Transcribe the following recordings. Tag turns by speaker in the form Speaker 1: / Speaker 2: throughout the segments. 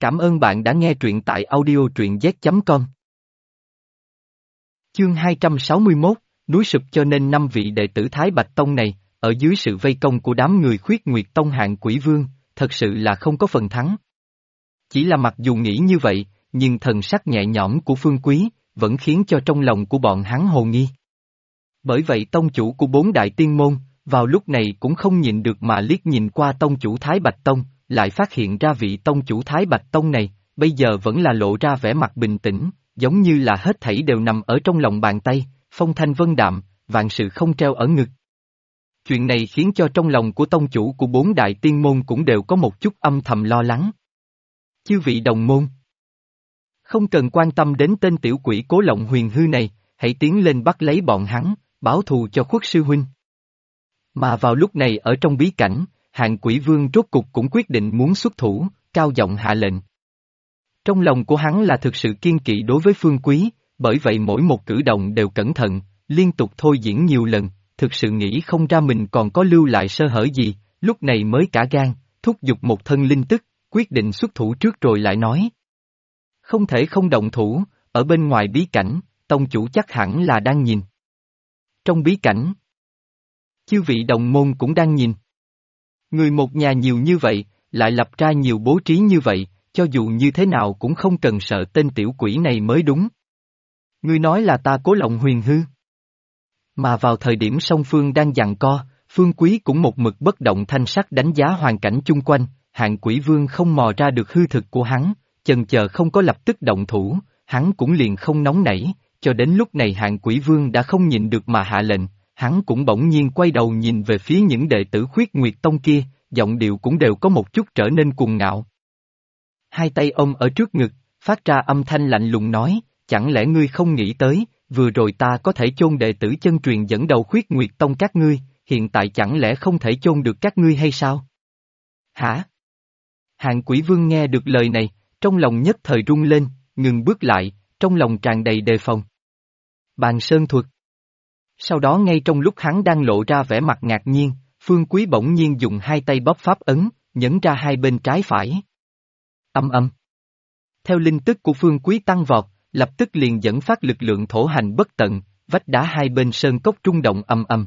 Speaker 1: Cảm ơn bạn đã nghe truyện tại audio truyện z.com. Chương 261, núi sụp cho nên 5 vị đệ tử Thái Bạch Tông này, ở dưới sự vây công của đám người Khuyết Nguyệt Tông hạng quỷ vương, thật sự là không có phần thắng. Chỉ là mặc dù nghĩ như vậy, nhưng thần sắc nhẹ nhõm của Phương Quý, vẫn khiến cho trong lòng của bọn hắn hồ nghi. Bởi vậy tông chủ của 4 đại tiên môn, vào lúc này cũng không nhịn được mà liếc nhìn qua tông chủ Thái Bạch Tông, lại phát hiện ra vị tông chủ Thái Bạch Tông này, bây giờ vẫn là lộ ra vẻ mặt bình tĩnh, giống như là hết thảy đều nằm ở trong lòng bàn tay, phong thanh vân đạm, vạn sự không treo ở ngực. Chuyện này khiến cho trong lòng của tông chủ của 4 đại tiên môn cũng đều có một chút âm thầm lo lắng. Chư vị đồng môn, không cần quan tâm đến tên tiểu quỷ Cố Lộng Huyền Hư này, hãy tiến lên bắt lấy bọn hắn, báo thù cho Khuất sư huynh. Mà vào lúc này ở trong bí cảnh, hạng quỷ vương rốt cục cũng quyết định muốn xuất thủ, cao giọng hạ lệnh. Trong lòng của hắn là thực sự kiên kỵ đối với Phương Quý, bởi vậy mỗi một cử động đều cẩn thận, liên tục thôi diễn nhiều lần, thực sự nghĩ không ra mình còn có lưu lại sơ hở gì, lúc này mới cả gan, thúc giục một thân linh tức, quyết định xuất thủ trước rồi lại nói. Không thể không động thủ, ở bên ngoài bí cảnh, tông chủ chắc hẳn là đang nhìn. Trong bí cảnh, chư vị đồng môn cũng đang nhìn. Người một nhà nhiều như vậy, lại lập ra nhiều bố trí như vậy, cho dù như thế nào cũng không cần sợ tên tiểu quỷ này mới đúng. Ngươi nói là ta Cố Lộng Huyền Hư. Mà vào thời điểm song phương đang giằng co, Phương Quý cũng một mực bất động thanh sắc đánh giá hoàn cảnh chung quanh, hạng quỷ vương không mò ra được hư thực của hắn, chần chờ không có lập tức động thủ, hắn cũng liền không nóng nảy, cho đến lúc này hạng quỷ vương đã không nhịn được mà hạ lệnh, hắn cũng bỗng nhiên quay đầu nhìn về phía những đệ tử Khuyết Nguyệt Tông kia, giọng điệu cũng đều có một chút trở nên cuồng ngạo. Hai tay ôm ở trước ngực, phát ra âm thanh lạnh lùng nói, chẳng lẽ ngươi không nghĩ tới, vừa rồi ta có thể chôn đệ tử chân truyền dẫn đầu Khuyết Nguyệt Tông các ngươi, hiện tại chẳng lẽ không thể chôn được các ngươi hay sao? Hả? Hạng quỷ vương nghe được lời này, trong lòng nhất thời rung lên, ngừng bước lại, trong lòng tràn đầy đề phòng. Bàn sơn thuật. Sau đó ngay trong lúc hắn đang lộ ra vẻ mặt ngạc nhiên, Phương Quý bỗng nhiên dùng hai tay bóp pháp ấn, nhấn ra hai bên trái phải. Âm âm. Theo linh tức của Phương Quý tăng vọt, lập tức liền dẫn phát lực lượng thổ hành bất tận, vách đá hai bên sơn cốc rung động ầm ầm.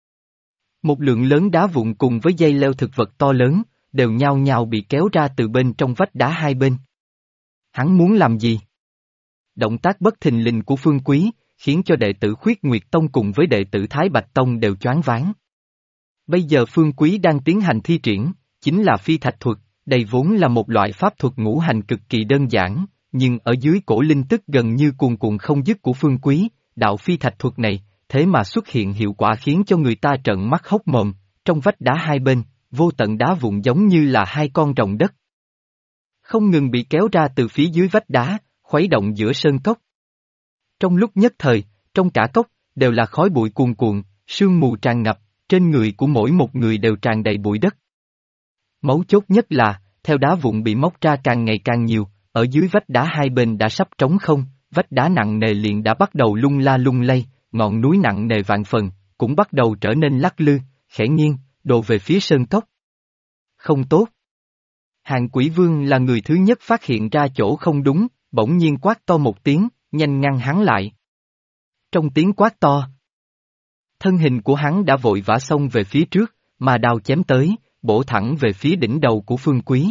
Speaker 1: Một lượng lớn đá vụn cùng với dây leo thực vật to lớn, đều nhao nhao bị kéo ra từ bên trong vách đá hai bên. Hắn muốn làm gì? Động tác bất thình lình của Phương Quý, khiến cho đệ tử Khuyết Nguyệt Tông cùng với đệ tử Thái Bạch Tông đều choáng váng. Bây giờ Phương Quý đang tiến hành thi triển, chính là phi thạch thuật, đây vốn là một loại pháp thuật ngũ hành cực kỳ đơn giản, nhưng ở dưới cổ linh tức gần như cuồn cuộn không dứt của Phương Quý, đạo phi thạch thuật này, thế mà xuất hiện hiệu quả khiến cho người ta trợn mắt hốc mồm, trong vách đá hai bên, vô tận đá vụn giống như là hai con rồng đất. Không ngừng bị kéo ra từ phía dưới vách đá, khuấy động giữa sơn cốc. Trong lúc nhất thời, trong cả cốc, đều là khói bụi cuồn cuộn, sương mù tràn ngập, trên người của mỗi một người đều tràn đầy bụi đất. Mấu chốt nhất là, theo đá vụn bị móc ra càng ngày càng nhiều, ở dưới vách đá hai bên đã sắp trống không, vách đá nặng nề liền đã bắt đầu lung la lung lay, ngọn núi nặng nề vạn phần, cũng bắt đầu trở nên lắc lư, khẽ nghiêng, đổ về phía sơn cốc. Không tốt. Hạng quỷ vương là người thứ nhất phát hiện ra chỗ không đúng, bỗng nhiên quát to một tiếng, nhanh ngăn hắn lại. Trong tiếng quát to, thân hình của hắn đã vội vã xông về phía trước, mà đao chém tới, bổ thẳng về phía đỉnh đầu của Phương Quý.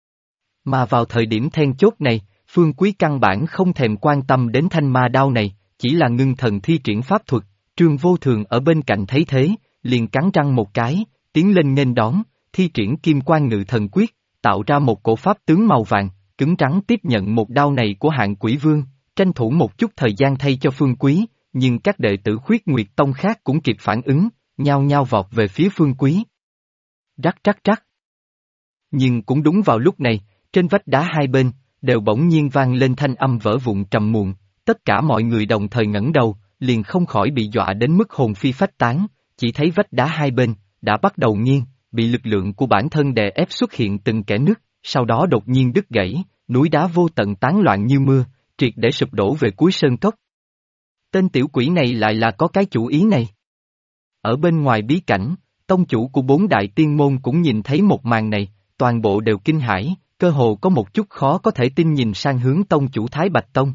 Speaker 1: Mà vào thời điểm then chốt này, Phương Quý căn bản không thèm quan tâm đến thanh ma đao này, chỉ là ngưng thần thi triển pháp thuật, Trương Vô Thường ở bên cạnh thấy thế, liền cắn răng một cái, tiến lên nghênh đón, thi triển Kim Quan Ngự Thần Quyết, tạo ra một cổ pháp tướng màu vàng, cứng rắn tiếp nhận một đao này của hạng quỷ vương, tranh thủ một chút thời gian thay cho Phương Quý, nhưng các đệ tử Khuyết Nguyệt Tông khác cũng kịp phản ứng, nhao nhao vọt về phía Phương Quý. Rắc rắc rắc. Nhưng cũng đúng vào lúc này, trên vách đá hai bên, đều bỗng nhiên vang lên thanh âm vỡ vụn trầm muộn, tất cả mọi người đồng thời ngẩng đầu, liền không khỏi bị dọa đến mức hồn phi phách tán, chỉ thấy vách đá hai bên, đã bắt đầu nghiêng, bị lực lượng của bản thân đè ép xuất hiện từng kẽ nứt, sau đó đột nhiên đứt gãy, núi đá vô tận tán loạn như mưa, triệt để sụp đổ về cuối sơn cốc. Tên tiểu quỷ này lại là có cái chủ ý này. Ở bên ngoài bí cảnh, tông chủ của 4 đại tiên môn cũng nhìn thấy một màn này, toàn bộ đều kinh hãi, cơ hồ có một chút khó có thể tin nhìn sang hướng tông chủ Thái Bạch Tông.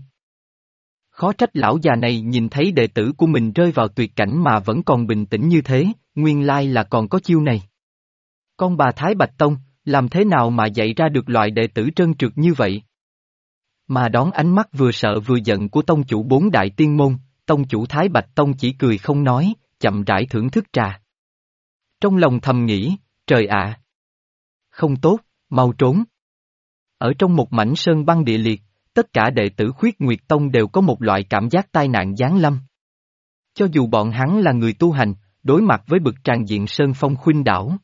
Speaker 1: Khó trách lão già này nhìn thấy đệ tử của mình rơi vào tuyệt cảnh mà vẫn còn bình tĩnh như thế, nguyên lai là còn có chiêu này. Con bà Thái Bạch Tông, làm thế nào mà dạy ra được loại đệ tử trơn trượt như vậy? Mà đón ánh mắt vừa sợ vừa giận của tông chủ bốn đại tiên môn, tông chủ Thái Bạch Tông chỉ cười không nói, chậm rãi thưởng thức trà. Trong lòng thầm nghĩ, trời ạ! Không tốt, mau trốn. Ở trong một mảnh sơn băng địa liệt, tất cả đệ tử Khuyết Nguyệt Tông đều có một loại cảm giác tai nạn giáng lâm. Cho dù bọn hắn là người tu hành, đối mặt với bực tràn diện sơn phong khuynh đảo.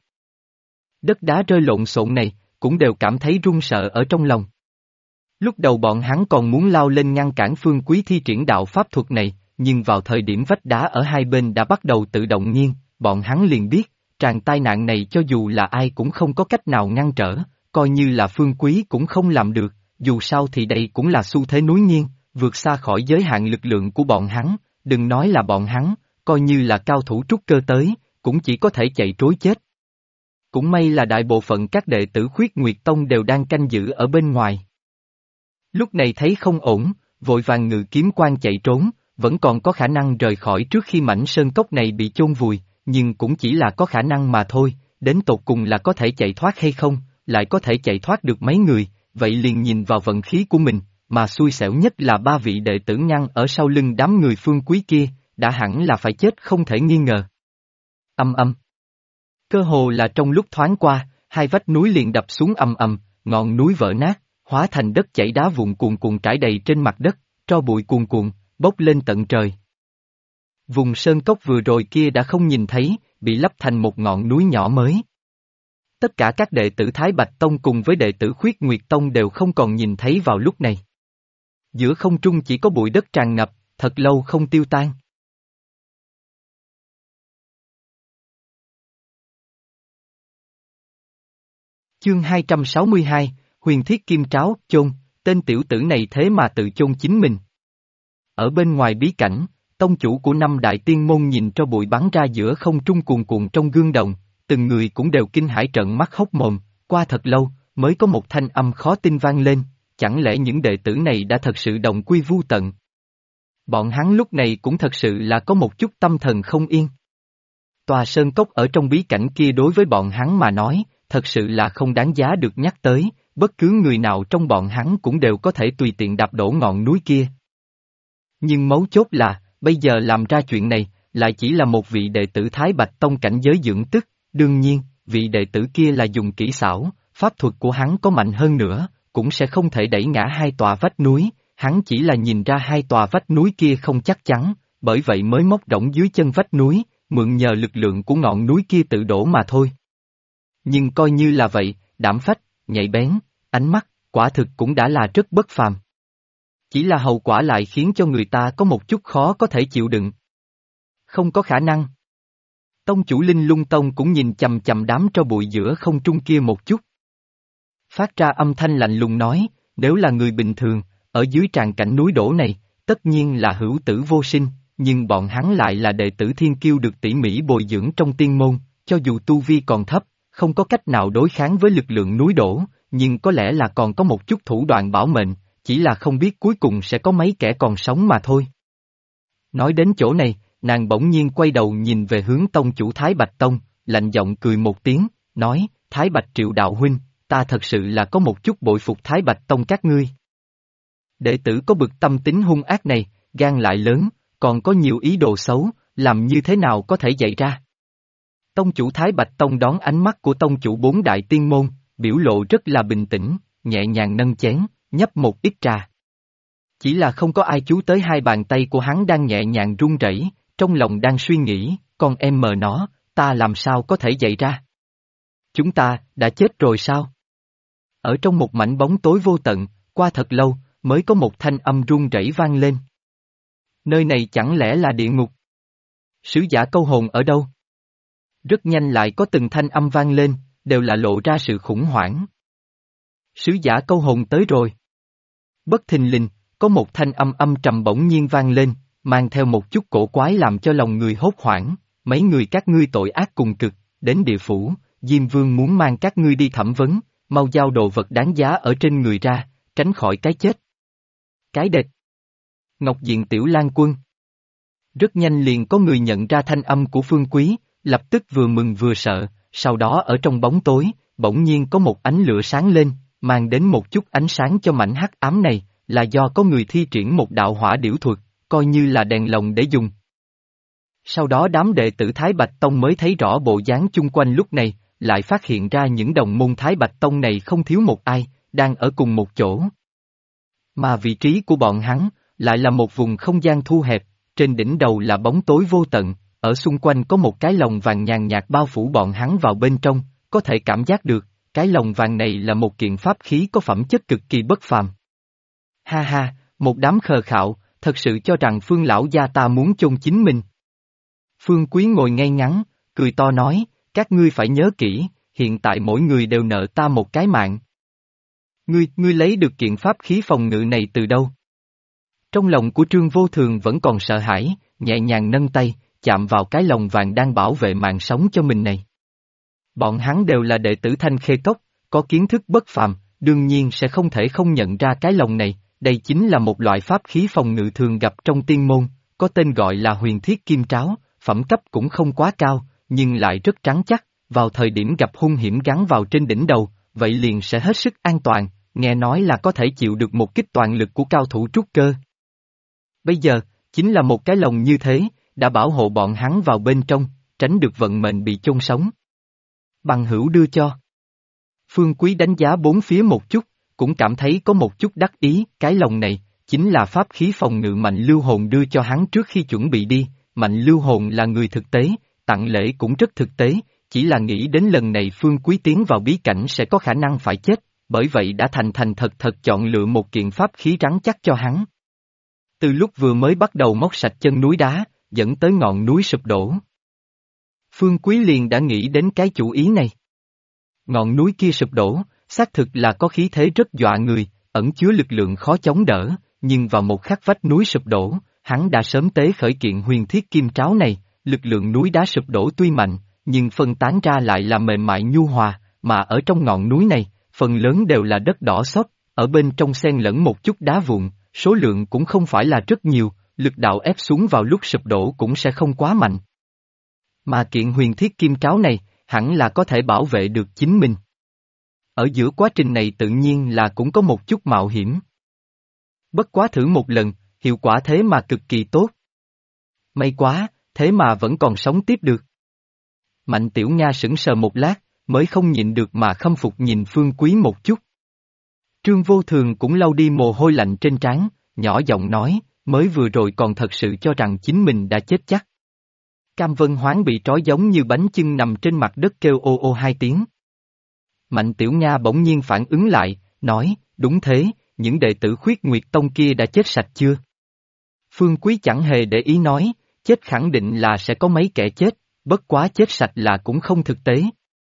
Speaker 1: Đất đá rơi lộn xộn này, cũng đều cảm thấy run sợ ở trong lòng. Lúc đầu bọn hắn còn muốn lao lên ngăn cản Phương Quý thi triển đạo pháp thuật này, nhưng vào thời điểm vách đá ở hai bên đã bắt đầu tự động nghiêng, bọn hắn liền biết, tràn tai nạn này cho dù là ai cũng không có cách nào ngăn trở, coi như là Phương Quý cũng không làm được, dù sao thì đây cũng là xu thế núi nghiêng, vượt xa khỏi giới hạn lực lượng của bọn hắn, đừng nói là bọn hắn, coi như là cao thủ trúc cơ tới, cũng chỉ có thể chạy trối chết. Cũng may là đại bộ phận các đệ tử Khuyết Nguyệt Tông đều đang canh giữ ở bên ngoài. Lúc này thấy không ổn, vội vàng ngự kiếm quan chạy trốn, vẫn còn có khả năng rời khỏi trước khi mảnh sơn cốc này bị chôn vùi, nhưng cũng chỉ là có khả năng mà thôi, đến tột cùng là có thể chạy thoát hay không, lại có thể chạy thoát được mấy người, vậy liền nhìn vào vận khí của mình, mà xui xẻo nhất là ba vị đệ tử ngăn ở sau lưng đám người Phương Quý kia, đã hẳn là phải chết không thể nghi ngờ. Âm âm. Cơ hồ là trong lúc thoáng qua, hai vách núi liền đập xuống ầm ầm, ngọn núi vỡ nát, hóa thành đất chảy đá vụn cuồn cuộn trải đầy trên mặt đất, tro bụi cuồn cuộn, bốc lên tận trời. Vùng sơn cốc vừa rồi kia đã không nhìn thấy, bị lấp thành một ngọn núi nhỏ mới. Tất cả các đệ tử Thái Bạch Tông cùng với đệ tử Khuyết Nguyệt Tông đều không còn nhìn thấy vào lúc này. Giữa không trung chỉ có bụi đất tràn ngập, thật lâu không tiêu tan. Chương 262, Huyền Thiết Kim Tráo, chôn, tên tiểu tử này thế mà tự chôn chính mình. Ở bên ngoài bí cảnh, tông chủ của năm đại tiên môn nhìn cho bụi bắn ra giữa không trung cuồn cuộn trong gương đồng, từng người cũng đều kinh hãi trợn mắt hốc mồm, qua thật lâu, mới có một thanh âm khó tin vang lên, chẳng lẽ những đệ tử này đã thật sự đồng quy vu tận. Bọn hắn lúc này cũng thật sự là có một chút tâm thần không yên. Tòa sơn cốc ở trong bí cảnh kia đối với bọn hắn mà nói, thật sự là không đáng giá được nhắc tới, bất cứ người nào trong bọn hắn cũng đều có thể tùy tiện đạp đổ ngọn núi kia. Nhưng mấu chốt là, bây giờ làm ra chuyện này, lại chỉ là một vị đệ tử Thái Bạch Tông cảnh giới dưỡng tức, đương nhiên, vị đệ tử kia là dùng kỹ xảo, pháp thuật của hắn có mạnh hơn nữa, cũng sẽ không thể đẩy ngã hai tòa vách núi, hắn chỉ là nhìn ra hai tòa vách núi kia không chắc chắn, bởi vậy mới móc rỗng dưới chân vách núi, mượn nhờ lực lượng của ngọn núi kia tự đổ mà thôi. Nhưng coi như là vậy, đảm phách, nhạy bén, ánh mắt, quả thực cũng đã là rất bất phàm. Chỉ là hậu quả lại khiến cho người ta có một chút khó có thể chịu đựng. Không có khả năng. Tông chủ Linh Lung Tông cũng nhìn chằm chằm đám tro bụi giữa không trung kia một chút. Phát ra âm thanh lạnh lùng nói, nếu là người bình thường, ở dưới tràn cảnh núi đổ này, tất nhiên là hữu tử vô sinh, nhưng bọn hắn lại là đệ tử thiên kiêu được tỉ mỉ bồi dưỡng trong tiên môn, cho dù tu vi còn thấp, không có cách nào đối kháng với lực lượng núi đổ, nhưng có lẽ là còn có một chút thủ đoạn bảo mệnh, chỉ là không biết cuối cùng sẽ có mấy kẻ còn sống mà thôi. Nói đến chỗ này, nàng bỗng nhiên quay đầu nhìn về hướng tông chủ Thái Bạch Tông, lạnh giọng cười một tiếng, nói, Thái Bạch Triệu đạo huynh, ta thật sự là có một chút bội phục Thái Bạch Tông các ngươi. Đệ tử có bực tâm tính hung ác này, gan lại lớn, còn có nhiều ý đồ xấu, làm như thế nào có thể dạy ra. Tông chủ Thái Bạch Tông đón ánh mắt của tông chủ bốn đại tiên môn, biểu lộ rất là bình tĩnh, nhẹ nhàng nâng chén, nhấp một ít trà. Chỉ là không có ai chú tới hai bàn tay của hắn đang nhẹ nhàng run rẩy, trong lòng đang suy nghĩ, con em mờ nó, ta làm sao có thể dạy ra? Chúng ta, đã chết rồi sao? Ở trong một mảnh bóng tối vô tận, qua thật lâu, mới có một thanh âm run rẩy vang lên. Nơi này chẳng lẽ là địa ngục? Sứ giả câu hồn ở đâu? Rất nhanh lại có từng thanh âm vang lên, đều là lộ ra sự khủng hoảng. Sứ giả câu hồn tới rồi. Bất thình lình, có một thanh âm âm trầm bỗng nhiên vang lên, mang theo một chút cổ quái làm cho lòng người hốt hoảng, mấy người các ngươi tội ác cùng cực, đến địa phủ, Diêm Vương muốn mang các ngươi đi thẩm vấn, mau giao đồ vật đáng giá ở trên người ra, tránh khỏi cái chết. Cái đệt. Ngọc Diện Tiểu Lang Quân. Rất nhanh liền có người nhận ra thanh âm của Phương Quý, lập tức vừa mừng vừa sợ, sau đó ở trong bóng tối, bỗng nhiên có một ánh lửa sáng lên, mang đến một chút ánh sáng cho mảnh hắc ám này, là do có người thi triển một đạo hỏa điểu thuật, coi như là đèn lồng để dùng. Sau đó đám đệ tử Thái Bạch Tông mới thấy rõ bộ dáng chung quanh lúc này, lại phát hiện ra những đồng môn Thái Bạch Tông này không thiếu một ai, đang ở cùng một chỗ. Mà vị trí của bọn hắn, lại là một vùng không gian thu hẹp, trên đỉnh đầu là bóng tối vô tận, ở xung quanh có một cái lồng vàng nhàn nhạt bao phủ bọn hắn vào bên trong, có thể cảm giác được, cái lồng vàng này là một kiện pháp khí có phẩm chất cực kỳ bất phàm. Ha ha, một đám khờ khạo, thật sự cho rằng Phương lão gia ta muốn chôn chính mình. Phương Quý ngồi ngay ngắn, cười to nói, các ngươi phải nhớ kỹ, hiện tại mỗi người đều nợ ta một cái mạng. Ngươi lấy được kiện pháp khí phòng ngự này từ đâu? Trong lòng của Trương Vô Thường vẫn còn sợ hãi, nhẹ nhàng nâng tay, chạm vào cái lồng vàng đang bảo vệ mạng sống cho mình này. Bọn hắn đều là đệ tử Thanh Khê Cốc, có kiến thức bất phàm, đương nhiên sẽ không thể không nhận ra cái lồng này, đây chính là một loại pháp khí phòng ngự thường gặp trong tiên môn, có tên gọi là huyền thiết kim tráo, phẩm cấp cũng không quá cao, nhưng lại rất trắng chắc, vào thời điểm gặp hung hiểm gắn vào trên đỉnh đầu, vậy liền sẽ hết sức an toàn, nghe nói là có thể chịu được một kích toàn lực của cao thủ trúc cơ. Bây giờ, chính là một cái lồng như thế, đã bảo hộ bọn hắn vào bên trong, tránh được vận mệnh bị chôn sống. Bằng hữu đưa cho. Phương Quý đánh giá bốn phía một chút, cũng cảm thấy có một chút đắc ý, cái lồng này, chính là pháp khí phòng ngự Mạnh Lưu Hồn đưa cho hắn trước khi chuẩn bị đi, Mạnh Lưu Hồn là người thực tế, tặng lễ cũng rất thực tế, chỉ là nghĩ đến lần này Phương Quý tiến vào bí cảnh sẽ có khả năng phải chết, bởi vậy đã thành thật chọn lựa một kiện pháp khí rắn chắc cho hắn. Từ lúc vừa mới bắt đầu móc sạch chân núi đá, dẫn tới ngọn núi sụp đổ. Phương Quý liền đã nghĩ đến cái chủ ý này. Ngọn núi kia sụp đổ, xác thực là có khí thế rất dọa người, ẩn chứa lực lượng khó chống đỡ, nhưng vào một khắc vách núi sụp đổ, hắn đã sớm tế khởi kiện huyền thiết kim tráo này, lực lượng núi đá sụp đổ tuy mạnh, nhưng phân tán ra lại là mềm mại nhu hòa, mà ở trong ngọn núi này, phần lớn đều là đất đỏ xốp, ở bên trong xen lẫn một chút đá vụn, số lượng cũng không phải là rất nhiều, lực đạo ép xuống vào lúc sụp đổ cũng sẽ không quá mạnh. Mà kiện huyền thiết kim tráo này, hẳn là có thể bảo vệ được chính mình. Ở giữa quá trình này tự nhiên là cũng có một chút mạo hiểm. Bất quá thử một lần, hiệu quả thế mà cực kỳ tốt. May quá, thế mà vẫn còn sống tiếp được. Mạnh Tiểu Nga sững sờ một lát, mới không nhịn được mà khâm phục nhìn Phương Quý một chút. Trương Vô Thường cũng lau đi mồ hôi lạnh trên trán, nhỏ giọng nói, mới vừa rồi còn thật sự cho rằng chính mình đã chết chắc. Cam Vân Hoáng bị trói giống như bánh chưng nằm trên mặt đất kêu ô ô hai tiếng. Mạnh Tiểu Nga bỗng nhiên phản ứng lại, nói, đúng thế, những đệ tử Khuyết Nguyệt Tông kia đã chết sạch chưa? Phương Quý chẳng hề để ý nói, chết khẳng định là sẽ có mấy kẻ chết, bất quá chết sạch là cũng không thực tế.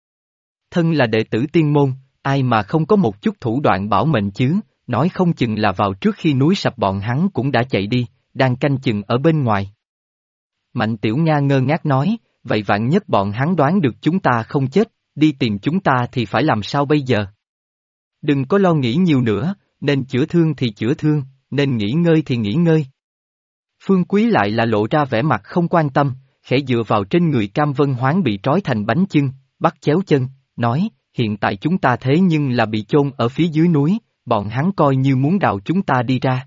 Speaker 1: Thân là đệ tử tiên môn, ai mà không có một chút thủ đoạn bảo mệnh chứ, nói không chừng là vào trước khi núi sập bọn hắn cũng đã chạy đi, đang canh chừng ở bên ngoài. Mạnh Tiểu Nga ngơ ngác nói, vậy vạn nhất bọn hắn đoán được chúng ta không chết, đi tìm chúng ta thì phải làm sao bây giờ? Đừng có lo nghĩ nhiều nữa, nên chữa thương thì chữa thương, nên nghỉ ngơi thì nghỉ ngơi. Phương Quý lại là lộ ra vẻ mặt không quan tâm, khẽ dựa vào trên người Cam Vân Hoáng bị trói thành bánh chưng, bắt chéo chân, nói, hiện tại chúng ta thế nhưng là bị chôn ở phía dưới núi, bọn hắn coi như muốn đào chúng ta đi ra.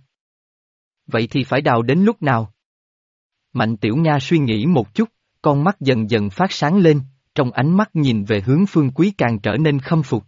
Speaker 1: Vậy thì phải đào đến lúc nào? Mạnh Tiểu Nga suy nghĩ một chút, con mắt dần dần phát sáng lên, trong ánh mắt nhìn về hướng Phương Quý càng trở nên khâm phục.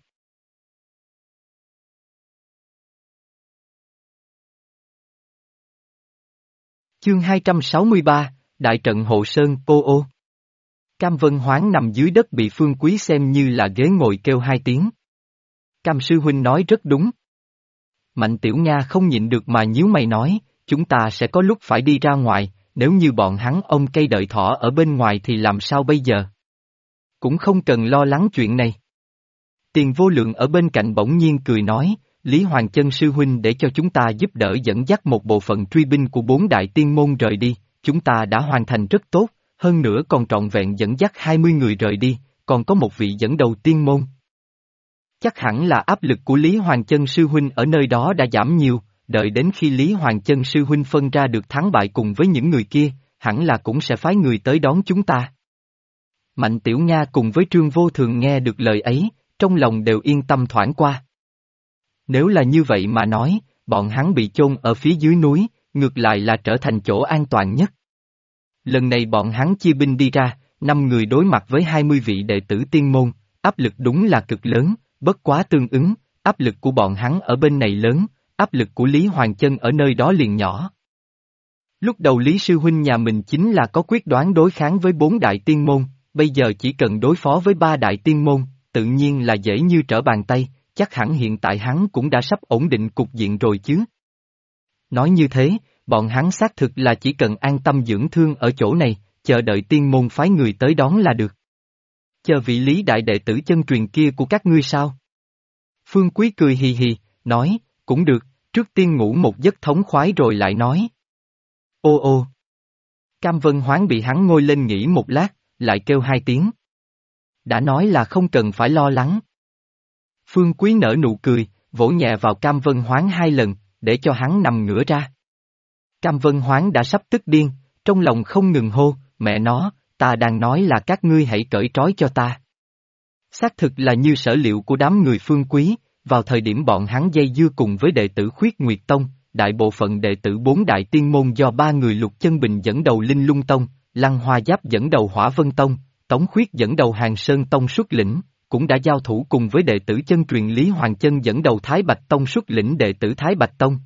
Speaker 1: Chương 263, Đại trận Hộ Sơn, ô ô. Cam Vân Hoáng nằm dưới đất bị Phương Quý xem như là ghế ngồi kêu hai tiếng. Cam sư huynh nói rất đúng. Mạnh Tiểu Nga không nhịn được mà nhíu mày nói, chúng ta sẽ có lúc phải đi ra ngoài, nếu như bọn hắn ôm cây đợi thỏ ở bên ngoài thì làm sao bây giờ? Cũng không cần lo lắng chuyện này. Tiền Vô Lượng ở bên cạnh bỗng nhiên cười nói, Lý Hoàng Chân sư huynh để cho chúng ta giúp đỡ dẫn dắt một bộ phận truy binh của 4 đại tiên môn rời đi, chúng ta đã hoàn thành rất tốt, hơn nữa còn trọn vẹn dẫn dắt 20 người rời đi, còn có một vị dẫn đầu tiên môn. Chắc hẳn là áp lực của Lý Hoàng Chân sư huynh ở nơi đó đã giảm nhiều, đợi đến khi Lý Hoàng Chân sư huynh phân ra được thắng bại cùng với những người kia, hẳn là cũng sẽ phái người tới đón chúng ta. Mạnh Tiểu Nga cùng với Trương Vô Thường nghe được lời ấy, trong lòng đều yên tâm thoảng qua. Nếu là như vậy mà nói, bọn hắn bị chôn ở phía dưới núi, ngược lại là trở thành chỗ an toàn nhất. Lần này bọn hắn chia binh đi ra, 5 người đối mặt với 20 vị đệ tử tiên môn, áp lực đúng là cực lớn, bất quá tương ứng, áp lực của bọn hắn ở bên này lớn, áp lực của Lý Hoàng Chân ở nơi đó liền nhỏ. Lúc đầu Lý Sư Huynh nhà mình chính là có quyết đoán đối kháng với 4 đại tiên môn, bây giờ chỉ cần đối phó với 3 đại tiên môn, tự nhiên là dễ như trở bàn tay, chắc hẳn hiện tại hắn cũng đã sắp ổn định cục diện rồi chứ. Nói như thế, bọn hắn xác thực là chỉ cần an tâm dưỡng thương ở chỗ này, chờ đợi tiên môn phái người tới đón là được. Chờ vị Lý đại đệ tử chân truyền kia của các ngươi sao? Phương Quý cười hì hì, nói, cũng được, trước tiên ngủ một giấc thống khoái rồi lại nói. Ô ô. Cam Vân Hoáng bị hắn ngồi lên nghỉ một lát, lại kêu 2 tiếng. Đã nói là không cần phải lo lắng. Phương Quý nở nụ cười, vỗ nhẹ vào Cam Vân Hoáng 2 lần, để cho hắn nằm ngửa ra. Cam Vân Hoáng đã sắp tức điên, trong lòng không ngừng hô, mẹ nó, ta đang nói là các ngươi hãy cởi trói cho ta. Xác thực là như sở liệu của đám người Phương Quý, vào thời điểm bọn hắn dây dưa cùng với đệ tử Khuyết Nguyệt Tông, đại bộ phận đệ tử 4 đại tiên môn do 3 người Lục Chân Bình dẫn đầu Linh Lung Tông, Lăng Hoa Giáp dẫn đầu Hỏa Vân Tông, Tống Khuyết dẫn đầu Hàng Sơn Tông xuất lĩnh, cũng đã giao thủ cùng với đệ tử chân truyền Lý Hoàng Chân dẫn đầu Thái Bạch Tông xuất lĩnh đệ tử Thái Bạch Tông.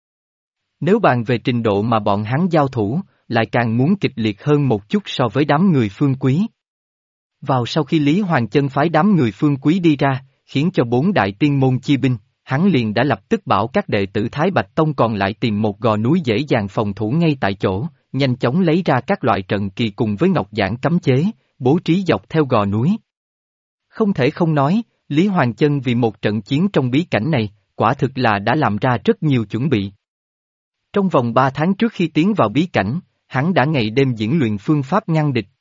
Speaker 1: Nếu bàn về trình độ mà bọn hắn giao thủ, lại càng muốn kịch liệt hơn một chút so với đám người Phương Quý. Vào sau khi Lý Hoàng Chân phái đám người Phương Quý đi ra, khiến cho 4 đại tiên môn chia binh, hắn liền đã lập tức bảo các đệ tử Thái Bạch Tông còn lại tìm một gò núi dễ dàng phòng thủ ngay tại chỗ, nhanh chóng lấy ra các loại trận kỳ cùng với ngọc giản cấm chế, bố trí dọc theo gò núi. Không thể không nói, Lý Hoàng Chân vì một trận chiến trong bí cảnh này, quả thực là đã làm ra rất nhiều chuẩn bị. Trong vòng 3 tháng trước khi tiến vào bí cảnh, hắn đã ngày đêm diễn luyện phương pháp ngăn địch.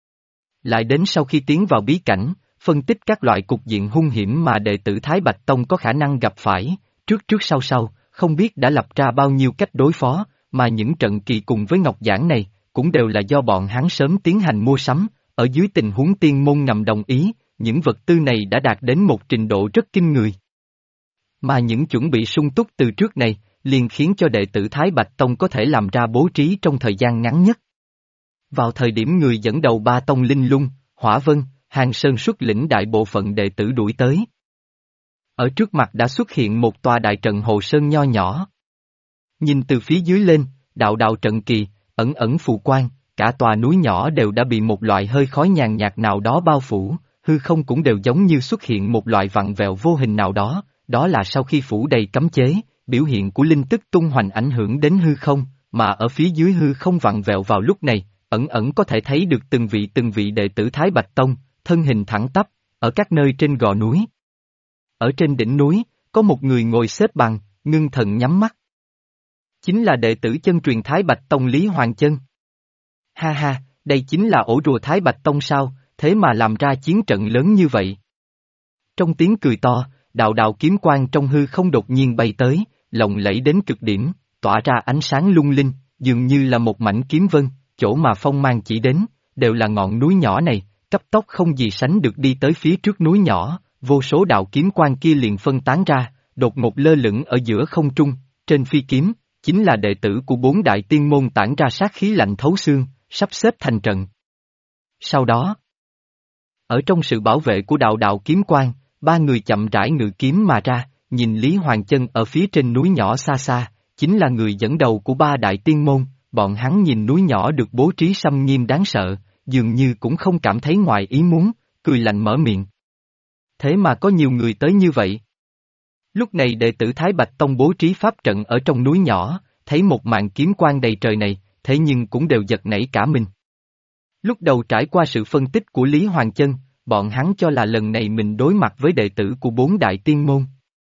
Speaker 1: Lại đến sau khi tiến vào bí cảnh, phân tích các loại cục diện hung hiểm mà đệ tử Thái Bạch Tông có khả năng gặp phải, trước sau, không biết đã lập ra bao nhiêu cách đối phó, mà những trận kỳ cùng với ngọc giản này, cũng đều là do bọn hắn sớm tiến hành mua sắm, ở dưới tình huống tiên môn ngầm đồng ý, những vật tư này đã đạt đến một trình độ rất kinh người. Mà những chuẩn bị sung túc từ trước này, liền khiến cho đệ tử Thái Bạch Tông có thể làm ra bố trí trong thời gian ngắn nhất. Vào thời điểm người dẫn đầu 3 tông Linh Lung, Hỏa Vân, Hàng Sơn xuất lĩnh đại bộ phận đệ tử đuổi tới. Ở trước mặt đã xuất hiện một tòa đại trận hồ sơn nho nhỏ. Nhìn từ phía dưới lên, đạo đạo trận kỳ, ẩn ẩn phù quang, cả tòa núi nhỏ đều đã bị một loại hơi khói nhàn nhạt nào đó bao phủ, hư không cũng đều giống như xuất hiện một loại vặn vẹo vô hình nào đó, đó là sau khi phủ đầy cấm chế, biểu hiện của linh tức tung hoành ảnh hưởng đến hư không, mà ở phía dưới hư không vặn vẹo vào lúc này, ẩn ẩn có thể thấy được từng vị đệ tử Thái Bạch Tông, thân hình thẳng tắp, ở các nơi trên gò núi. Ở trên đỉnh núi, có một người ngồi xếp bằng, ngưng thần nhắm mắt. Chính là đệ tử chân truyền Thái Bạch Tông Lý Hoàng Chân. Ha ha, đây chính là ổ rùa Thái Bạch Tông sao, thế mà làm ra chiến trận lớn như vậy. Trong tiếng cười to, đạo đạo kiếm quang trong hư không đột nhiên bay tới, lộng lẫy đến cực điểm, tỏa ra ánh sáng lung linh, dường như là một mảnh kiếm vân, chỗ mà phong mang chỉ đến, đều là ngọn núi nhỏ này, cấp tốc không gì sánh được đi tới phía trước núi nhỏ, vô số đạo kiếm quang kia liền phân tán ra, đột ngột lơ lửng ở giữa không trung, trên phi kiếm, chính là đệ tử của 4 đại tiên môn tản ra sát khí lạnh thấu xương, sắp xếp thành trận. Sau đó, ở trong sự bảo vệ của đạo đạo kiếm quang, 3 người chậm rãi ngự kiếm mà ra, nhìn Lý Hoàng Chân ở phía trên núi nhỏ xa xa, chính là người dẫn đầu của 3 đại tiên môn, bọn hắn nhìn núi nhỏ được bố trí xâm nghiêm đáng sợ, dường như cũng không cảm thấy ngoài ý muốn, cười lạnh mở miệng. Thế mà có nhiều người tới như vậy. Lúc này đệ tử Thái Bạch Tông bố trí pháp trận ở trong núi nhỏ, thấy một màn kiếm quang đầy trời này, thế nhưng cũng đều giật nảy cả mình. Lúc đầu trải qua sự phân tích của Lý Hoàng Chân, bọn hắn cho là lần này mình đối mặt với đệ tử của 4 đại tiên môn.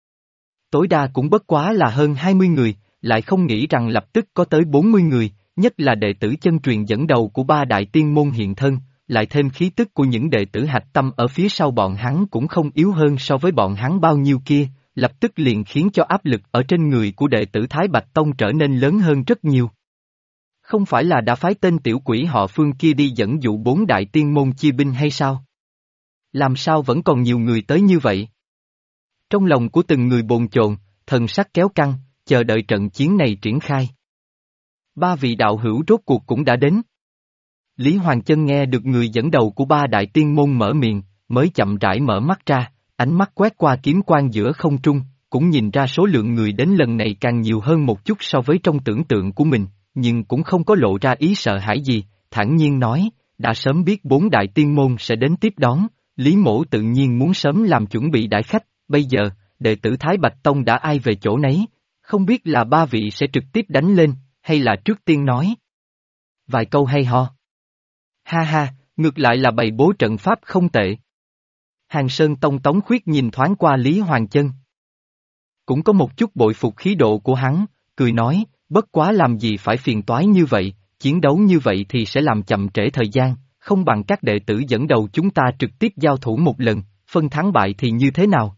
Speaker 1: Tối đa cũng bất quá là hơn 20 người, lại không nghĩ rằng lập tức có tới 40 người, nhất là đệ tử chân truyền dẫn đầu của 3 đại tiên môn hiện thân, lại thêm khí tức của những đệ tử hạch tâm ở phía sau bọn hắn cũng không yếu hơn so với bọn hắn bao nhiêu kia, lập tức liền khiến cho áp lực ở trên người của đệ tử Thái Bạch Tông trở nên lớn hơn rất nhiều. Không phải là đã phái tên tiểu quỷ họ Phương kia đi dẫn dụ 4 đại tiên môn chia binh hay sao? Làm sao vẫn còn nhiều người tới như vậy? Trong lòng của từng người bồn chồn, thần sắc kéo căng, chờ đợi trận chiến này triển khai. 3 vị đạo hữu rốt cuộc cũng đã đến. Lý Hoàng Chân nghe được người dẫn đầu của 3 đại tiên môn mở miệng, mới chậm rãi mở mắt ra, ánh mắt quét qua kiếm quang giữa không trung, cũng nhìn ra số lượng người đến lần này càng nhiều hơn một chút so với trong tưởng tượng của mình, nhưng cũng không có lộ ra ý sợ hãi gì, thản nhiên nói, đã sớm biết 4 đại tiên môn sẽ đến tiếp đón, Lý Mỗ tự nhiên muốn sớm làm chuẩn bị đãi khách, bây giờ, đệ tử Thái Bạch Tông đã ai về chỗ nấy, không biết là 3 vị sẽ trực tiếp đánh lên, hay là trước tiên nói vài câu hay ho. Ha ha, ngược lại là bày bố trận pháp không tệ. Hàng Sơn Tông Tống Khuyết nhìn thoáng qua Lý Hoàng Chân. Cũng có một chút bội phục khí độ của hắn, cười nói, bất quá làm gì phải phiền toái như vậy, chiến đấu như vậy thì sẽ làm chậm trễ thời gian, không bằng các đệ tử dẫn đầu chúng ta trực tiếp giao thủ một lần, phân thắng bại thì như thế nào?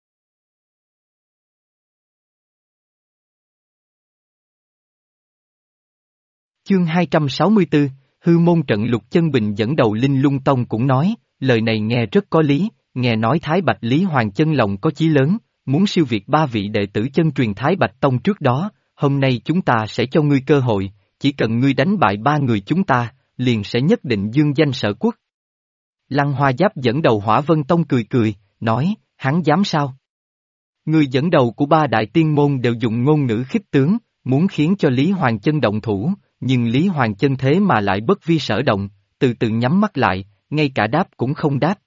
Speaker 1: Chương 264, Hư Môn Trận. Lục Chân Bình dẫn đầu Linh Lung Tông cũng nói, lời này nghe rất có lý, nghe nói Thái Bạch Lý Hoàng Chân lòng có chí lớn, muốn siêu việt 3 vị đệ tử chân truyền Thái Bạch Tông trước đó, hôm nay chúng ta sẽ cho ngươi cơ hội, chỉ cần ngươi đánh bại 3 người chúng ta, liền sẽ nhất định dương danh sở quốc. Lăng Hoa Giáp dẫn đầu Hỏa Vân Tông cười cười, nói, hắn dám sao? Người dẫn đầu của 3 đại tiên môn đều dùng ngôn ngữ khích tướng, muốn khiến cho Lý Hoàng Chân động thủ, nhưng Lý Hoàng Chân thế mà lại bất vi sở động, từ từ nhắm mắt lại, ngay cả đáp cũng không đáp.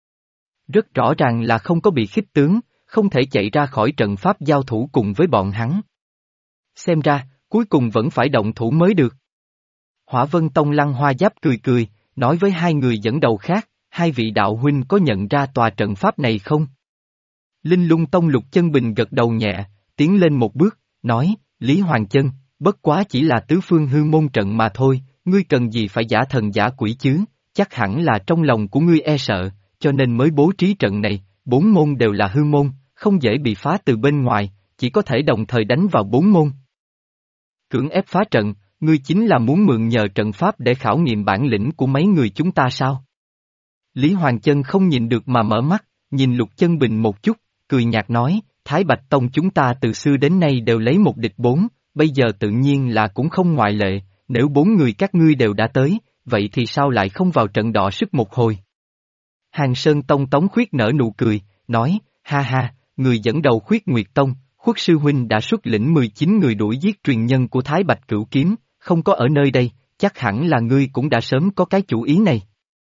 Speaker 1: Rất rõ ràng là không có bị khích tướng, không thể chạy ra khỏi trận pháp giao thủ cùng với bọn hắn. Xem ra, cuối cùng vẫn phải động thủ mới được. Hỏa Vân Tông Lăng Hoa Giáp cười cười, nói với 2 người dẫn đầu khác, 2 vị đạo huynh có nhận ra tòa trận pháp này không? Linh Lung Tông Lục Chân Bình gật đầu nhẹ, tiến lên một bước, nói, Lý Hoàng Chân, bất quá chỉ là tứ phương hư môn trận mà thôi, ngươi cần gì phải giả thần giả quỷ chứ, chắc hẳn là trong lòng của ngươi e sợ, cho nên mới bố trí trận này, 4 môn đều là hư môn, không dễ bị phá từ bên ngoài, chỉ có thể đồng thời đánh vào 4 môn. Cưỡng ép phá trận, ngươi chính là muốn mượn nhờ trận pháp để khảo nghiệm bản lĩnh của mấy người chúng ta sao? Lý Hoàng Chân không nhìn được mà mở mắt, nhìn Lục Chân Bình một chút, cười nhạt nói, Thái Bạch Tông chúng ta từ xưa đến nay đều lấy một địch 4, bây giờ tự nhiên là cũng không ngoại lệ, nếu 4 người các ngươi đều đã tới, vậy thì sao lại không vào trận đọ sức một hồi? Hàng Sơn Tông Tống Khuyết nở nụ cười, nói, ha ha, người dẫn đầu Khuyết Nguyệt Tông, Khuất Sư Huynh đã xuất lĩnh 19 người đuổi giết truyền nhân của Thái Bạch Cửu Kiếm, không có ở nơi đây, chắc hẳn là ngươi cũng đã sớm có cái chủ ý này.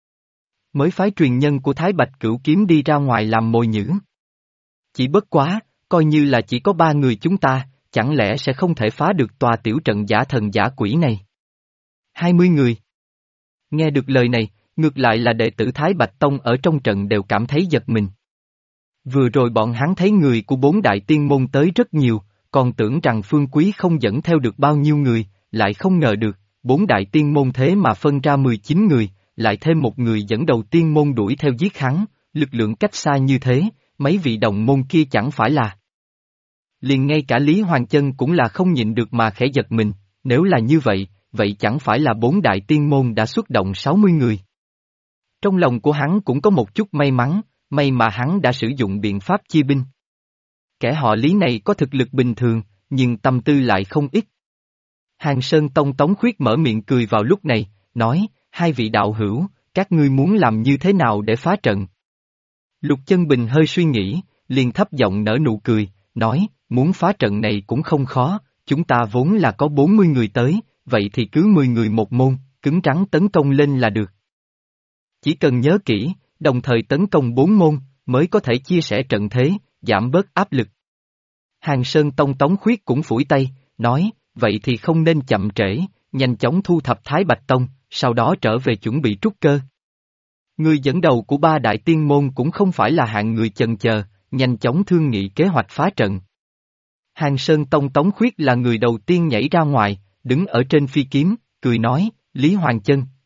Speaker 1: Mới phái truyền nhân của Thái Bạch Cửu Kiếm đi ra ngoài làm mồi nhữ. Chỉ bất quá, coi như là chỉ có 3 người chúng ta, chẳng lẽ sẽ không thể phá được tòa tiểu trận giả thần giả quỷ này? 20 người. Nghe được lời này, ngược lại là đệ tử Thái Bạch Tông ở trong trận đều cảm thấy giật mình. Vừa rồi bọn hắn thấy người của 4 đại tiên môn tới rất nhiều, còn tưởng rằng Phương Quý không dẫn theo được bao nhiêu người, lại không ngờ được, 4 đại tiên môn thế mà phân ra 19 người, lại thêm một người dẫn đầu tiên môn đuổi theo giết hắn, lực lượng cách xa như thế, mấy vị đồng môn kia chẳng phải là. Liền ngay cả Lý Hoàng Chân cũng là không nhịn được mà khẽ giật mình, nếu là như vậy, vậy chẳng phải là 4 đại tiên môn đã xuất động 60 người. Trong lòng của hắn cũng có một chút may mắn, may mà hắn đã sử dụng biện pháp chia binh. Kẻ họ Lý này có thực lực bình thường, nhưng tâm tư lại không ít. Hàng Sơn Tông Tống Khuyết mở miệng cười vào lúc này, nói, 2 vị đạo hữu, các ngươi muốn làm như thế nào để phá trận? Lục Chân Bình hơi suy nghĩ, liền thấp giọng nở nụ cười, nói, muốn phá trận này cũng không khó, chúng ta vốn là có 40 người tới, vậy thì cứ 10 người một môn, cứng rắn tấn công lên là được. Chỉ cần nhớ kỹ, đồng thời tấn công 4 môn, mới có thể chia sẻ trận thế, giảm bớt áp lực. Hàng Sơn Tông Tống Khuyết cũng phủi tay, nói, vậy thì không nên chậm trễ, nhanh chóng thu thập Thái Bạch Tông, sau đó trở về chuẩn bị trúc cơ. Người dẫn đầu của 3 đại tiên môn cũng không phải là hạng người chần chờ, nhanh chóng thương nghị kế hoạch phá trận. Hàng Sơn Tông Tống Khuyết là người đầu tiên nhảy ra ngoài, đứng ở trên phi kiếm, cười nói, Lý Hoàng Chân,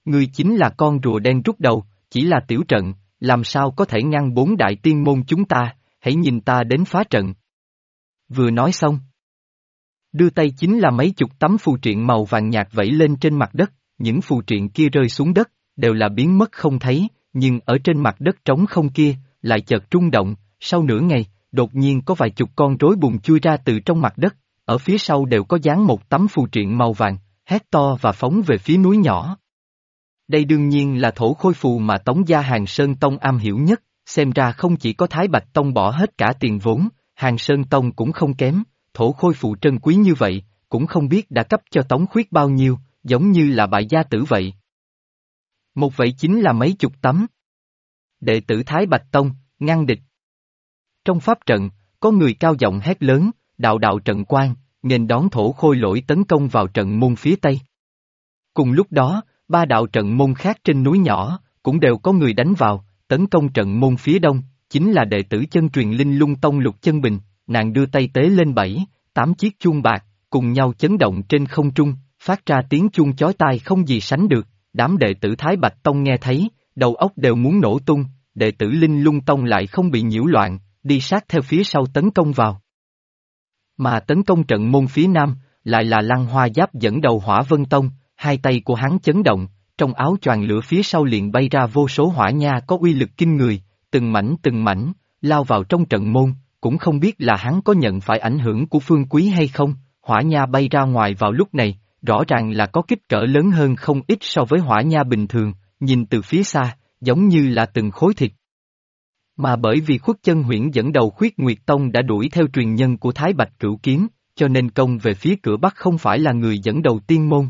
Speaker 1: ngươi chính là con rùa đen rút đầu, chỉ là tiểu trận, làm sao có thể ngăn 4 đại tiên môn chúng ta, hãy nhìn ta đến phá trận. Vừa nói xong, đưa tay chính là mấy chục tấm phù triện màu vàng nhạt vẩy lên trên mặt đất, những phù triện kia rơi xuống đất, đều là biến mất không thấy, nhưng ở trên mặt đất trống không kia, lại chợt rung động, sau nửa ngày, đột nhiên có vài chục con rối bùng chui ra từ trong mặt đất, ở phía sau đều có dán một tấm phù triện màu vàng, hét to và phóng về phía núi nhỏ. Đây đương nhiên là thổ khôi phù mà Tống gia Hàng Sơn Tông am hiểu nhất, xem ra không chỉ có Thái Bạch Tông bỏ hết cả tiền vốn, Hàng Sơn Tông cũng không kém, thổ khôi phù trân quý như vậy, cũng không biết đã cấp cho Tống Khuyết bao nhiêu, giống như là bại gia tử vậy. Một vậy chính là mấy chục tấm. Đệ tử Thái Bạch Tông, ngăn địch. Trong pháp trận, có người cao giọng hét lớn, đạo đạo trận quan, nghênh đón thổ khôi lỗi tấn công vào trận môn phía tây. Cùng lúc đó, 3 đạo trận môn khác trên núi nhỏ, cũng đều có người đánh vào, tấn công trận môn phía đông, chính là đệ tử chân truyền Linh Lung Tông Lục Chân Bình, nàng đưa tay tế lên 7, 8 chiếc chuông bạc, cùng nhau chấn động trên không trung, phát ra tiếng chuông chói tai không gì sánh được, đám đệ tử Thái Bạch Tông nghe thấy, đầu óc đều muốn nổ tung, đệ tử Linh Lung Tông lại không bị nhiễu loạn, đi sát theo phía sau tấn công vào. Mà tấn công trận môn phía nam, lại là Lăng Hoa Giáp dẫn đầu Hỏa Vân Tông, hai tay của hắn chấn động, trong áo choàng lửa phía sau liền bay ra vô số hỏa nha có uy lực kinh người, từng mảnh, lao vào trong trận môn, cũng không biết là hắn có nhận phải ảnh hưởng của Phương Quý hay không, hỏa nha bay ra ngoài vào lúc này, rõ ràng là có kích cỡ lớn hơn không ít so với hỏa nha bình thường, nhìn từ phía xa, giống như là từng khối thịt. Mà bởi vì Khuất Chân Huyễn dẫn đầu Khuyết Nguyệt Tông đã đuổi theo truyền nhân của Thái Bạch Cửu Kiếm, cho nên công về phía cửa Bắc không phải là người dẫn đầu tiên môn,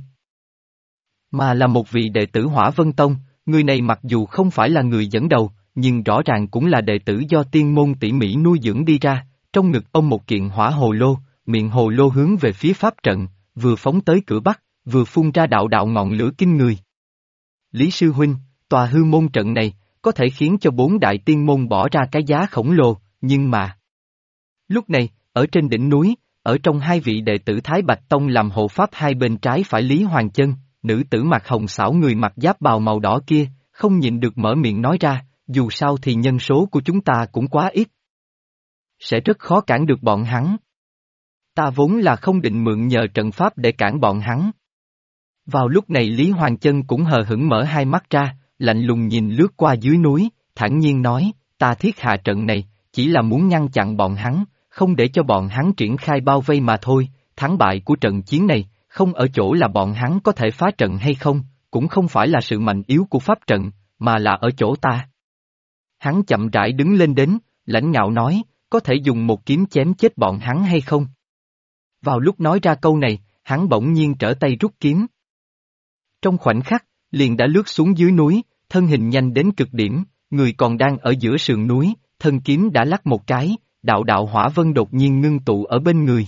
Speaker 1: mà là một vị đệ tử Hỏa Vân Tông, người này mặc dù không phải là người dẫn đầu, nhưng rõ ràng cũng là đệ tử do tiên môn tỉ mỉ nuôi dưỡng đi ra, trong ngực ôm một kiện hỏa hồ lô, miệng hồ lô hướng về phía pháp trận, vừa phóng tới cửa Bắc, vừa phun ra đạo đạo ngọn lửa kinh người. Lý Sư Huynh, tòa hư môn trận này, có thể khiến cho 4 đại tiên môn bỏ ra cái giá khổng lồ, nhưng mà... Lúc này, ở trên đỉnh núi, ở trong 2 vị đệ tử Thái Bạch Tông làm hộ pháp hai bên trái phải Lý Hoàng Chân, nữ tử mặc hồng xảo người mặc giáp bào màu đỏ kia, không nhịn được mở miệng nói ra, dù sao thì nhân số của chúng ta cũng quá ít. Sẽ rất khó cản được bọn hắn. Ta vốn là không định mượn nhờ trận pháp để cản bọn hắn. Vào lúc này Lý Hoàng Chân cũng hờ hững mở hai mắt ra, lạnh lùng nhìn lướt qua dưới núi, thản nhiên nói, ta thiết hạ trận này, chỉ là muốn ngăn chặn bọn hắn, không để cho bọn hắn triển khai bao vây mà thôi, thắng bại của trận chiến này, không ở chỗ là bọn hắn có thể phá trận hay không, cũng không phải là sự mạnh yếu của pháp trận, mà là ở chỗ ta. Hắn chậm rãi đứng lên đến, lãnh ngạo nói, có thể dùng một kiếm chém chết bọn hắn hay không? Vào lúc nói ra câu này, hắn bỗng nhiên trở tay rút kiếm. Trong khoảnh khắc, liền đã lướt xuống dưới núi, thân hình nhanh đến cực điểm, người còn đang ở giữa sườn núi, thân kiếm đã lắc một cái, đạo đạo hỏa vân đột nhiên ngưng tụ ở bên người.